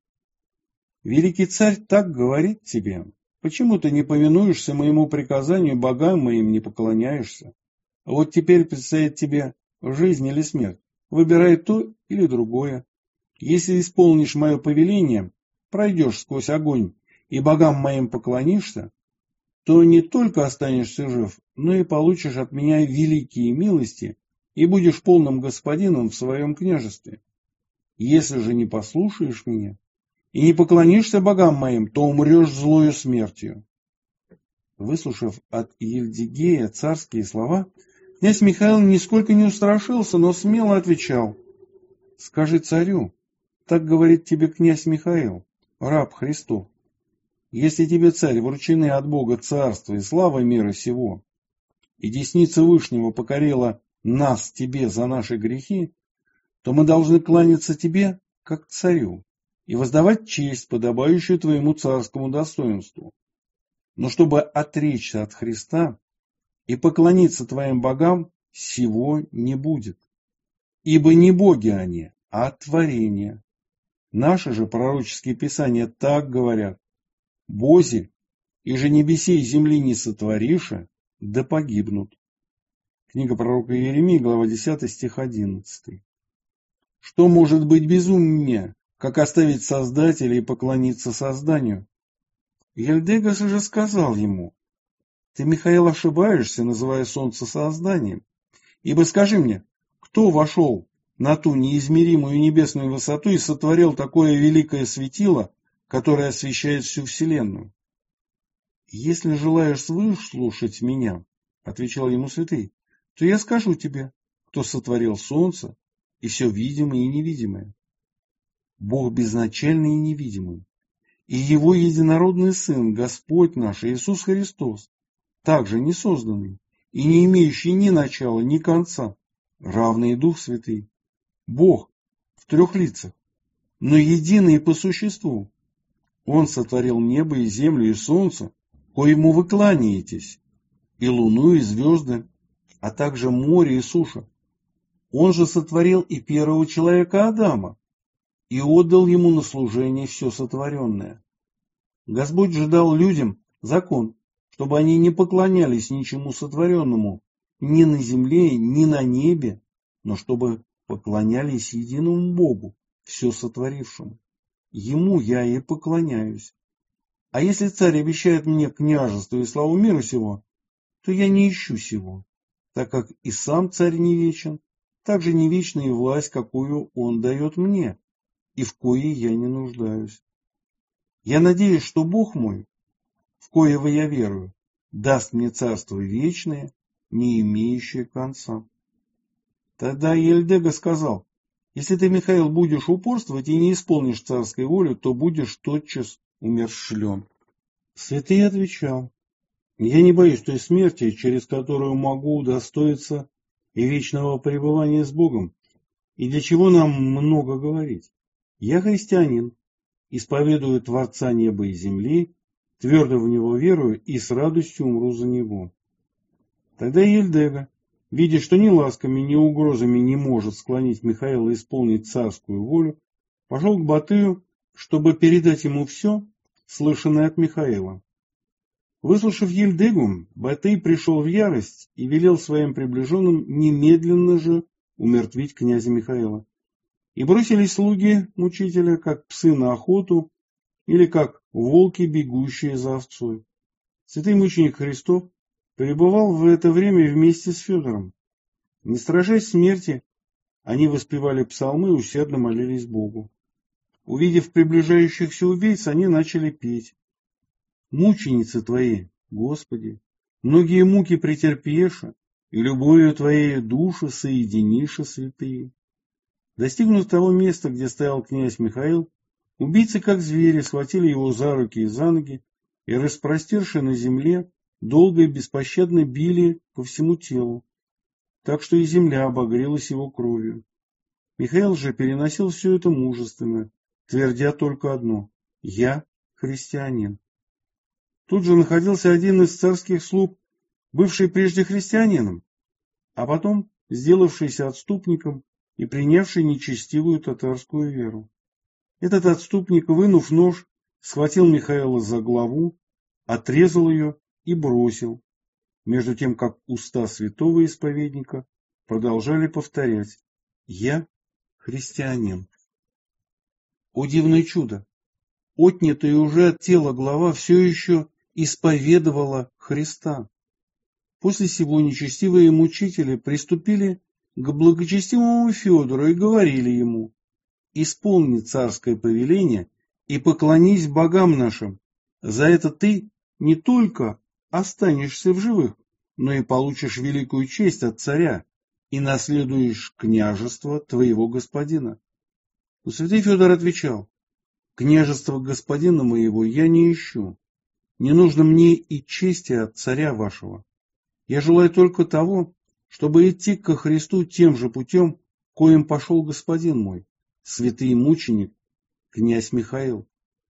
«Великий царь так говорит тебе: почему ты не повинуешься моему приказанию, богам моим не поклоняешься? А вот теперь предстоит тебе жизнь или смерть. Выбирай то или другое. Если исполнишь мое повеление, пройдешь сквозь огонь и богам моим поклонишься, то не только останешься жив, но и получишь от меня великие милости и будешь полным господином в своем княжестве. Если же не послушаешь меня и не поклонишься богам моим, то умрешь злою смертью». Выслушав от Ельдигея царские слова, князь Михаил нисколько не устрашился, но смело отвечал: «Скажи царю, так говорит тебе князь Михаил, раб Христов. Если тебе, царь, вручены от Бога царство и слава мира сего, и десница Вышнего покорила нас тебе за наши грехи, то мы должны кланяться тебе, как царю, и воздавать честь, подобающую твоему царскому достоинству. Но чтобы отречься от Христа и поклониться твоим богам, сего не будет. Ибо не боги они, а творения. Наши же пророческие писания так говорят: бози, и же небесей и земли не сотвориша, да погибнут». Книга пророка Иеремии, глава десятая, стих одиннадцатый. Что может быть безумнее, как оставить Создателя и поклониться Созданию? Ельдегас же сказал ему: «Ты, Михаил, ошибаешься, называя солнце созданием. Ибо скажи мне, кто вошел на ту неизмеримую небесную высоту и сотворил такое великое светило, которое освещает всю вселенную?» «Если желаешь выслушать меня, — отвечал ему святый, — то я скажу тебе, кто сотворил солнце и все видимое и невидимое. Бог безначальный и невидимый, и Его единородный Сын, Господь наш Иисус Христос, также не созданный и не имеющий ни начала, ни конца, равный и Дух Святый, Бог в трех лицах, но единый по существу. Он сотворил небо и землю и солнце, коему вы кланяетесь, и луну и звезды, а также море и суша. Он же сотворил и первого человека Адама, и отдал ему на служение все сотворенное. Господь же дал людям закон, чтобы они не поклонялись ничему сотворенному, ни на земле, ни на небе, но чтобы поклонялись единому Богу, все сотворившему. Ему я и поклоняюсь. А если царь обещает мне княжество и славу мира сего, то я не ищу сего, так как и сам царь не вечен, так же не вечна и власть, какую он дает мне, и в коей я не нуждаюсь. Я надеюсь, что Бог мой, в коего я верую, даст мне царство вечное, не имеющее конца». Тогда Ельдега сказал: если ты, Михаил, будешь упорствовать и не исполнишь царской воли, то будешь тотчас умерщвлен. Святый отвечал: я не боюсь той смерти, через которую могу удостоиться и вечного пребывания с Богом. И для чего нам много говорить? Я христианин, исповедую Творца неба и земли, твердо в Него верую и с радостью умру за Него. Тогда Ельдега, видя, что ни ласками, ни угрозами не может склонить Михаила исполнить царскую волю, пошел к Батыю, чтобы передать ему все, слышанное от Михаила. Выслушав Ельдегу, Батый пришел в ярость и велел своим приближенным немедленно же умертвить князя Михаила. И бросились слуги мучителя, как псы на охоту, или как волки, бегущие за овцой. Святый мученик Христов пребывал в это время вместе с Федором. Не страшась смерти, они воспевали псалмы и усердно молились Богу. Увидев приближающихся убийц, они начали петь: «Мученицы Твои, Господи, многие муки претерпеша, и любовью Твоей души соединиша святые». Достигнув того места, где стоял князь Михаил, убийцы, как звери, схватили его за руки и за ноги и, распростерши на земле, долго и беспощадно били по всему телу, так что и земля обогрелась его кровью. Михаил же переносил все это мужественно, твердя только одно: «Я христианин». Тут же находился один из царских слуг, бывший прежде христианином, а потом сделавшийся отступником и принявший нечестивую татарскую веру. Этот отступник, вынув нож, схватил Михаила за главу, отрезал ее и бросил, между тем как уста святого исповедника продолжали повторять: «Я христианин». О дивное чудо! Отнятая уже от тела глава все еще исповедовала Христа. После сего нечестивые мучители приступили к благочестивому Федору и говорили ему: «Исполни царское повеление и поклонись богам нашим. За это ты не только останешься в живых, но и получишь великую честь от царя и наследуешь княжество твоего господина». Но святый Федор отвечал: «Княжество господина моего я не ищу. Не нужно мне и чести от царя вашего. Я желаю только того, чтобы идти ко Христу тем же путем, коим пошел господин мой, святый мученик, князь Михаил.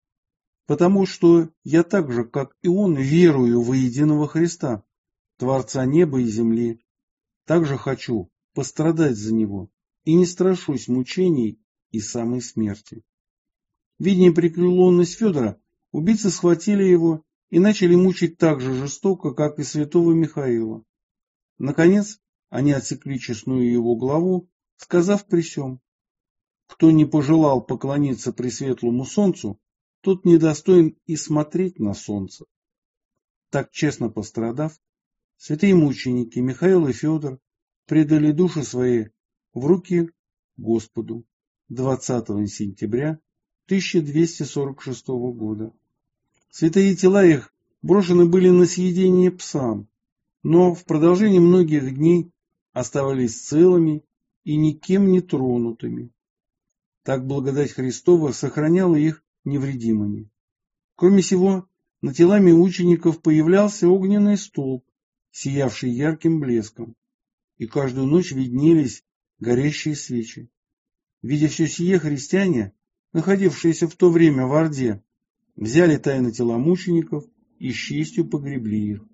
Потому что я так же, как и он, верую во единого Христа, Творца неба и земли. Также хочу пострадать за него и не страшусь мучений и самой смерти». Видя непреклонность Федора, убийцы схватили его и начали мучить так же жестоко, как и святого Михаила. Наконец, они отсекли честную его главу, сказав при сем: «Кто не пожелал поклониться пресветлому солнцу, тот недостоин и смотреть на солнце». Так, честно пострадав, святые мученики Михаил и Федор предали души свои в руки Господу двадцатого сентября тысяча двести сорок шестого года. Святые тела их брошены были на съедение псам, но в продолжении многих дней оставались целыми и никем не тронутыми. Так благодать Христова сохраняла их невредимыми. Кроме сего, над телами учеников появлялся огненный столб, сиявший ярким блеском, и каждую ночь виднелись горящие свечи. Видя все сие, христиане, находившиеся в то время в Орде, взяли тайно тела мучеников и с честью погребли их.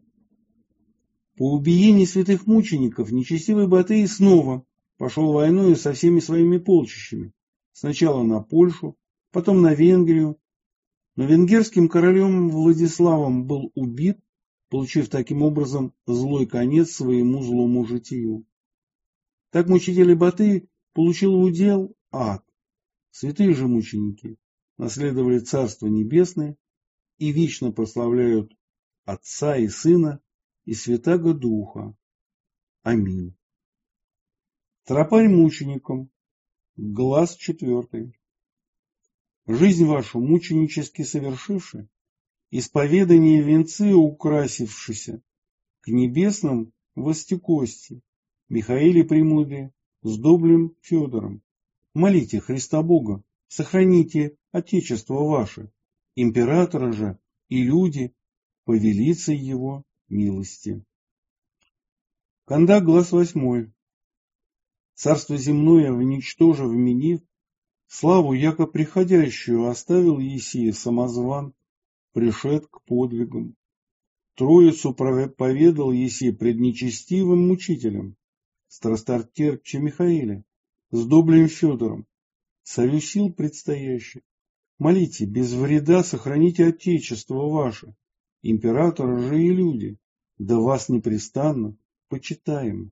По убиении святых мучеников нечестивый Батый снова пошел войною со всеми своими полчищами, сначала на Польшу, потом на Венгрию, но венгерским королем Владиславом был убит, получив таким образом злой конец своему злому житию. Так мучитель Батый получил в удел ад. Святые же мученики наследовали Царство Небесное и вечно прославляют Отца и Сына и Святаго Духа. Аминь. Тропарь мученикам. Глаз четвертый. Жизнь вашу мученически совершивши, исповедание венцы украсившися, к небесным востекости, Михаиле Премудрее, с Доблем Федором. Молите Христа Бога, сохраните Отечество ваше, императора же и люди по велицей его милости. Кондак, глаз восьмой. Царство земное, вничтожив вменив, славу яко приходящую оставил Есия самозван, пришед к подвигам. Троицу поведал Есей пред нечестивым мучителем, страстартерпче Михаиле, с Доблем Федором, царю сил предстоящих. Молите, без вреда сохраните Отечество ваше, императора же и люди, да вас непрестанно почитаем.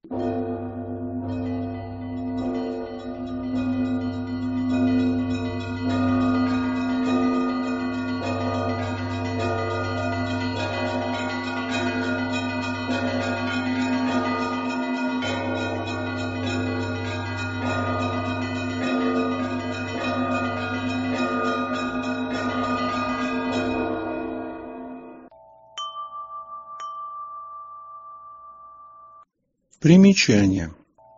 Примечание.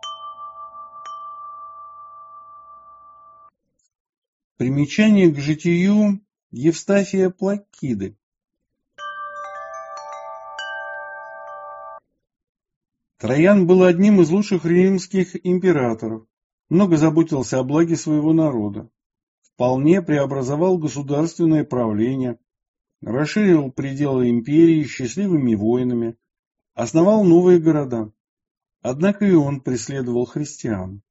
Примечание к житию Евстафия Плакиды. Троян был одним из лучших римских императоров, много заботился о благе своего народа, вполне преобразовал государственное правление, расширил пределы империи счастливыми войнами, основал новые города. Однако и он преследовал христиан.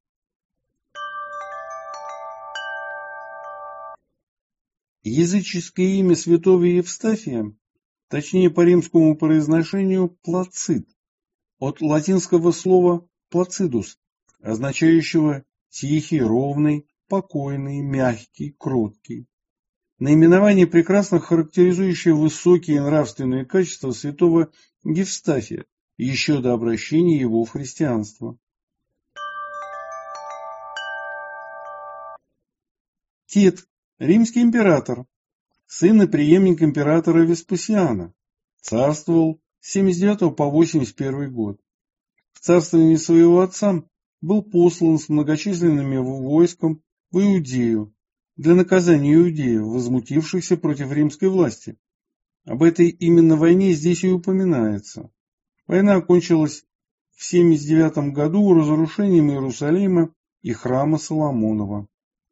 Языческое имя святого Евстафия, точнее по римскому произношению плацид, от латинского слова плацидус, означающего тихий, ровный, покойный, мягкий, кроткий. Наименование, прекрасно характеризующее высокие нравственные качества святого Евстафия, еще до обращения его в христианство. Тит, римский император, сын и преемник императора Веспасиана, царствовал с семьдесят девятого по восемьдесят первый год. В царствовании своего отца был послан с многочисленными войском в Иудею для наказания иудеев, возмутившихся против римской власти. Об этой именно войне здесь и упоминается. Война окончилась в семьдесят девятом году разрушением Иерусалима и храма Соломонова.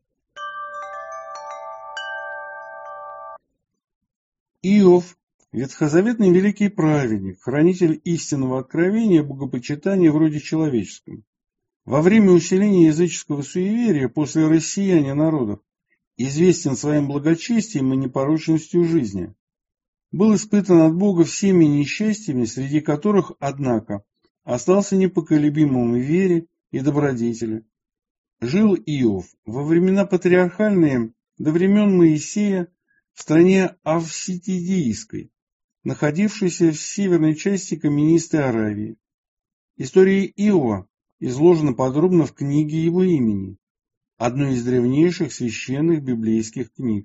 Иов, ветхозаветный великий праведник, хранитель истинного откровения, богопочитания вроде человеческом. Во время усиления языческого суеверия после рассеяния народов известен своим благочестием и непорочностью жизни. Был испытан от Бога всеми несчастьями, среди которых, однако, остался непоколебимым в вере и добродетели. Жил Иов во времена патриархальные до времен Моисея в стране Авситидийской, находившейся в северной части каменистой Аравии. История Иова изложена подробно в книге его имени, одной из древнейших священных библейских книг.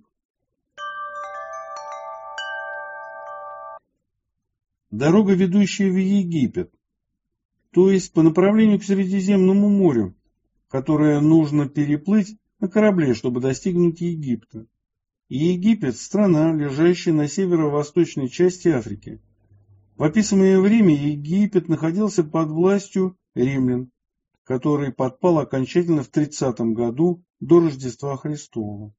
Дорога, ведущая в Египет, то есть по направлению к Средиземному морю, которое нужно переплыть на корабле, чтобы достигнуть Египта. Египет – страна, лежащая на северо-восточной части Африки. В описанное время Египет находился под властью римлян, который подпал окончательно в тридцатом году до Рождества Христова.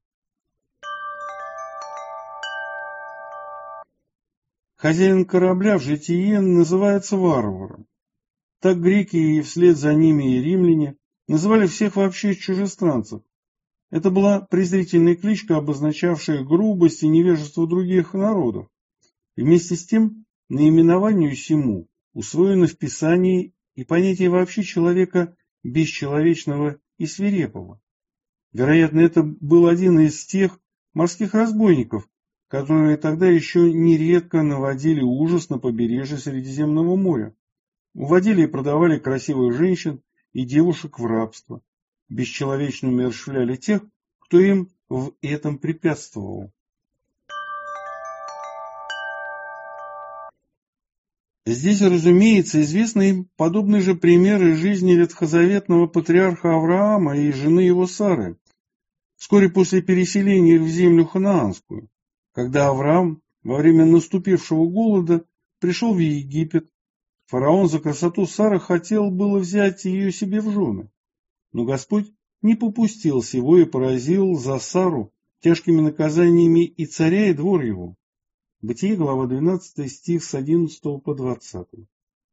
Хозяин корабля в житие называется варваром. Так греки и вслед за ними и римляне называли всех вообще чужестранцев. Это была презрительная кличка, обозначавшая грубость и невежество других народов. Вместе с тем, наименованию сему усвоено в Писании и понятие вообще человека бесчеловечного и свирепого. Вероятно, это был один из тех морских разбойников, которые тогда еще нередко наводили ужас на побережье Средиземного моря. Уводили и продавали красивых женщин и девушек в рабство. Бесчеловечно умерщвляли тех, кто им в этом препятствовал. Здесь, разумеется, известны подобные же примеры жизни ветхозаветного патриарха Авраама и жены его Сары, вскоре после переселения их в землю ханаанскую, когда Авраам во время наступившего голода пришел в Египет. Фараон за красоту Сары хотел было взять ее себе в жены, но Господь не попустил сего и поразил за Сару тяжкими наказаниями и царя, и двор его. Бытие, глава двенадцатая, стих с одиннадцатого по двадцатый.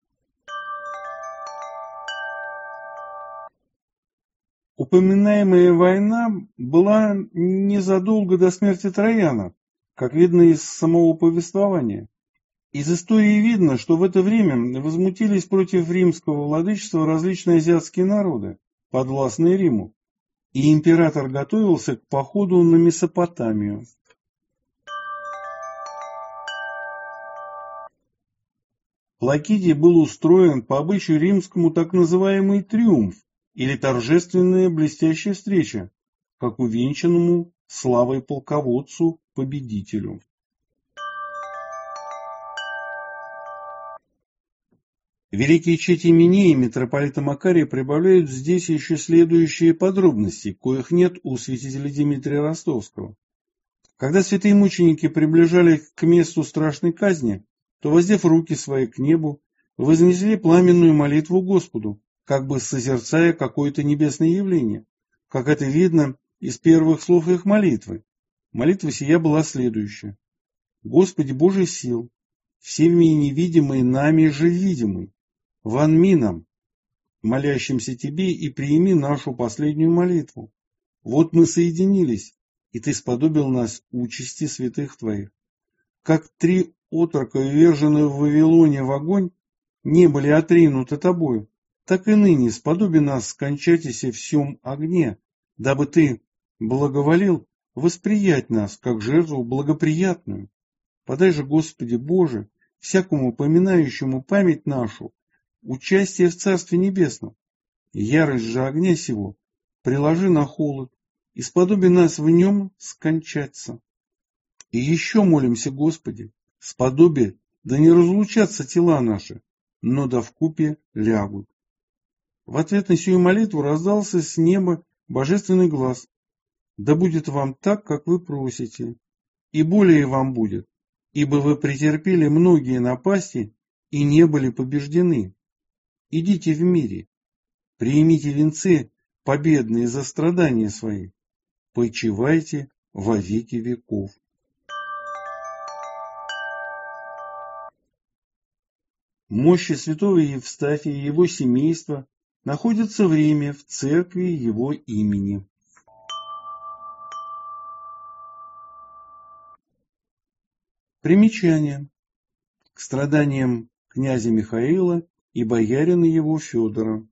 Упоминаемая война была незадолго до смерти Трояна, как видно из самого повествования. Из истории видно, что в это время возмутились против римского владычества различные азиатские народы, подвластные Риму, и император готовился к походу на Месопотамию. В Лакедии был устроен по обычаю римскому так называемый триумф, или торжественная блестящая встреча, как увенчанному славой полководцу-победителю. Великие чети Минеи митрополита Макария прибавляют здесь еще следующие подробности, коих нет у святителя Дмитрия Ростовского. Когда святые мученики приближали к месту страшной казни, то, воздев руки свои к небу, вознесли пламенную молитву Господу, как бы созерцая какое-то небесное явление, как это видно из первых слов их молитвы. Молитва сия была следующая: «Господи Божий сил, всеми невидимый нами же видимый, вонми нам, молящимся Тебе, и прими нашу последнюю молитву. Вот мы соединились, и Ты сподобил нас участи святых Твоих. Как три отрока, вверженные в Вавилоне в огонь, не были отринуты Тобою, так и ныне сподоби нас скончатися в сем огне, дабы Ты благоволил восприять нас, как жертву благоприятную. Подай же, Господи Боже, всякому поминающему память нашу, участие в Царстве Небесном. Ярость же огня сего приложи на холод, и сподоби нас в нем скончаться. И еще молимся, Господи, сподоби, да не разлучатся тела наши, но да вкупе лягут». В ответ на сию молитву раздался с неба божественный глас: «Да будет вам так, как вы просите, и более вам будет, ибо вы претерпели многие напасти и не были побеждены. Идите в мире, примите венцы победные за страдания свои, почивайте во веки веков». Мощи святого Евстафия и его семейства находятся в Риме, в церкви его имени. Примечание к страданиям князя Михаила и боярина его Федора.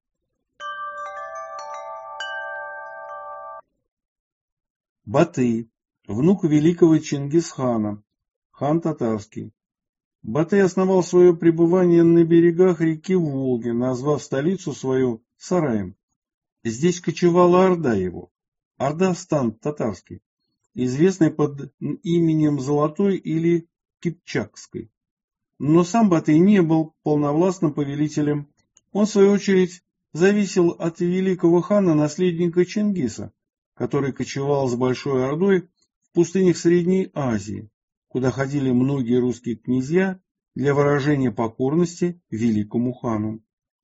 Батый, внук великого Чингисхана, хан татарский. Батый основал свое пребывание на берегах реки Волги, назвав столицу свою Сараем. Здесь кочевала орда его, орда стан татарский, известный под именем Золотой или Кипчакской. Но сам Батый не был полновластным повелителем. Он, в свою очередь, зависел от великого хана, наследника Чингиса, который кочевал с Большой Ордой в пустынях Средней Азии, куда ходили многие русские князья для выражения покорности великому хану.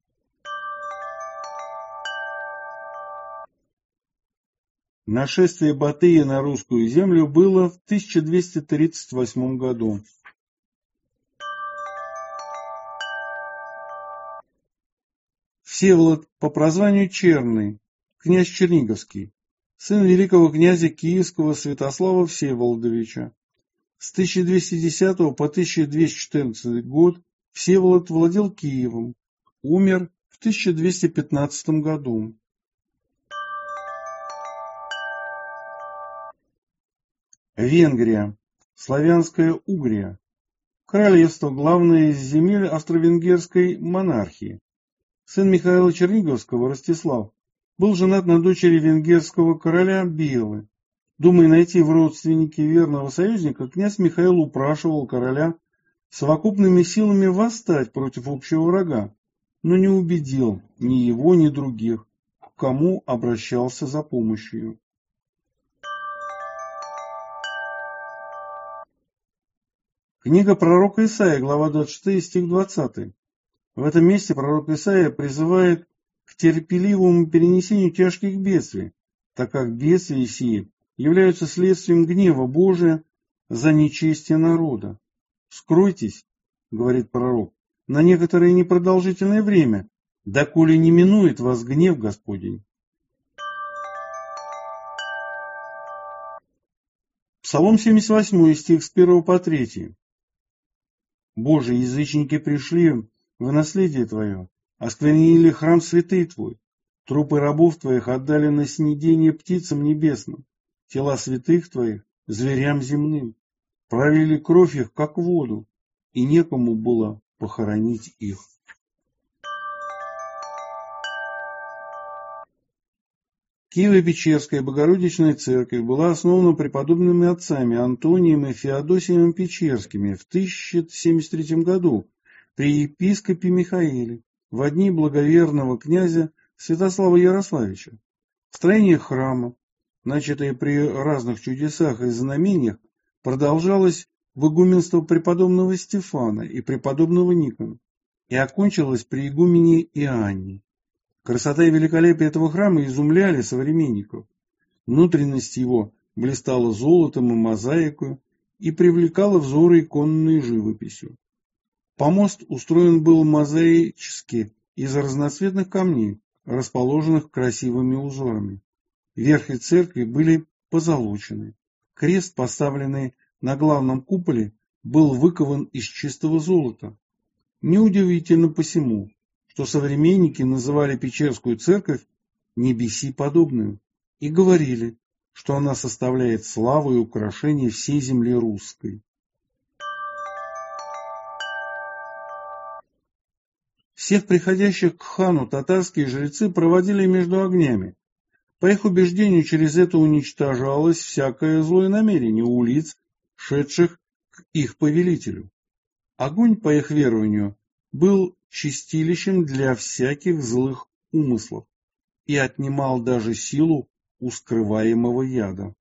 Нашествие Батыя на русскую землю было в тысяча двести тридцать восьмом году. Всеволод по прозванию Черный, князь Черниговский, сын великого князя Киевского Святослава Всеволодовича. С тысяча двести десятого по тысяча двести четырнадцатый год Всеволод владел Киевом, умер в тысяча двести пятнадцатом году. Венгрия, славянская Угрия, королевство, главное из земель австро-венгерской монархии. Сын Михаила Черниговского, Ростислав, был женат на дочери венгерского короля Белы. Думая найти в родственнике верного союзника, князь Михаил упрашивал короля совокупными силами восстать против общего врага, но не убедил ни его, ни других, к кому обращался за помощью. Книга пророка Исаии, глава двадцать шестая, стих двадцатый. В этом месте пророк Исаия призывает к терпеливому перенесению тяжких бедствий, так как бедствия сии являются следствием гнева Божия за нечестие народа. «Скройтесь, — говорит пророк, — на некоторое непродолжительное время, доколе не минует вас гнев Господень». Псалом семьдесят восемь, стих с первого по третий. «Боже, язычники пришли в наследие Твое, осквернили храм святый Твой, трупы рабов Твоих отдали на снедение птицам небесным, тела святых Твоих зверям земным, пролили кровь их, как воду, и некому было похоронить их». Киево-Печерская Богородичная церковь была основана преподобными отцами Антонием и Феодосием Печерскими в тысяча семьдесят третьем году при епископе Михаиле во дни благоверного князя Святослава Ярославича. Строение храма, начатое при разных чудесах и знамениях, продолжалось в игуменство преподобного Стефана и преподобного Никона и окончилось при игумене Иоанне. Красота и великолепие этого храма изумляли современников. Внутренность его блистала золотом и мозаикой и привлекала взоры иконной живописью. Помост устроен был мозаически из разноцветных камней, расположенных красивыми узорами. Верхи церкви были позолочены. Крест, поставленный на главном куполе, был выкован из чистого золота. Неудивительно посему, что современники называли Печерскую церковь небеси подобную и говорили, что она составляет славу и украшение всей земли русской. Всех приходящих к хану татарские жрецы проводили между огнями. По их убеждению, через это уничтожалось всякое злое намерение у лиц, шедших к их повелителю. Огонь, по их верованию, был чистилищем для всяких злых умыслов и отнимал даже силу у скрываемого яда.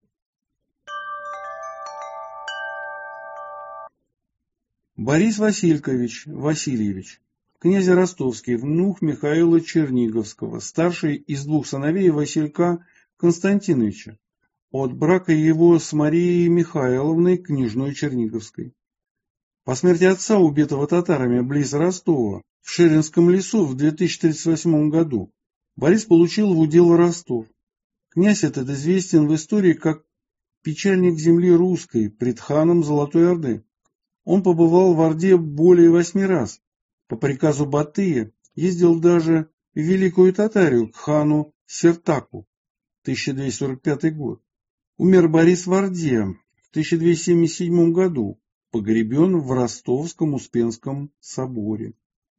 Борис Василькович Васильевич, князь Ростовский, внук Михаила Черниговского, старший из двух сыновей Василька Константиновича, от брака его с Марией Михайловной, княжной Черниговской. По смерти отца, убитого татарами близ Ростова, в Ширинском лесу в две тысячи тридцать восьмом году, Борис получил в удел Ростов. Князь этот известен в истории как печальник земли русской пред ханом Золотой Орды. Он побывал в Орде более восьми раз. По приказу Батыя ездил даже в Великую Татарию к хану Сертаку, тысяча двести сорок пятый год. Умер Борис в Орде в тысяча двести семьдесят седьмом году, погребен в Ростовском Успенском соборе.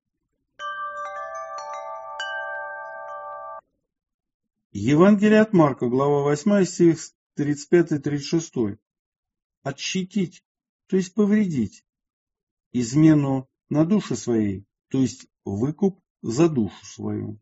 Евангелие от Марка, глава восьмая, стих тридцать пятый тридцать шестой. Отщитить, то есть повредить, измену на душе своей, то есть выкуп за душу свою.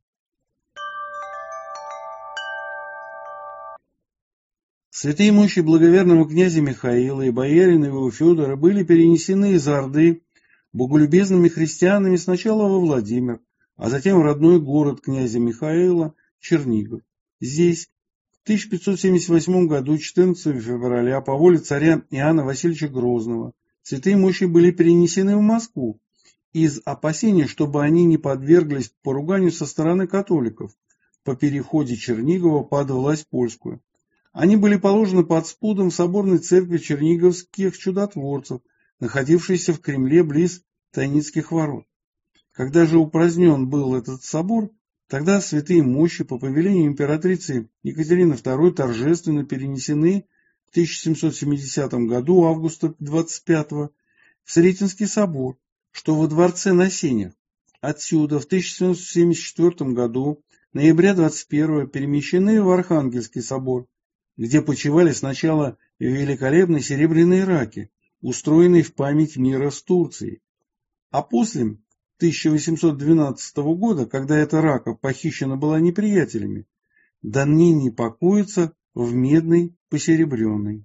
Святые мощи благоверного князя Михаила и боярина его Федора были перенесены из Орды боголюбезными христианами сначала во Владимир, а затем в родной город князя Михаила Чернигов. Здесь в тысяча пятьсот семьдесят восьмом году, четырнадцатого февраля, по воле царя Иоанна Васильевича Грозного, святые мощи были перенесены в Москву из опасения, чтобы они не подверглись поруганию со стороны католиков по переходе Чернигова под власть польскую. Они были положены под спудом в соборной церкви черниговских чудотворцев, находившейся в Кремле близ Тайницких ворот. Когда же упразднен был этот собор, тогда святые мощи по повелению императрицы Екатерины второй торжественно перенесены в тысяча семьсот семидесятом году, августа двадцать пятого, в Сретенский собор, что во дворце на Сенях. Отсюда в тысяча семьсот семьдесят четвёртом году, ноября двадцать первого, перемещены в Архангельский собор, где почивали сначала великолепные серебряные раки, устроенный в память мира с Турцией. А после тысяча восемьсот двенадцатого года, когда эта рака похищена была неприятелями, до ныне покоится в медной посеребренной.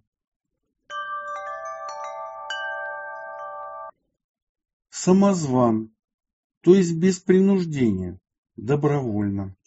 Самозван, то есть без принуждения, добровольно.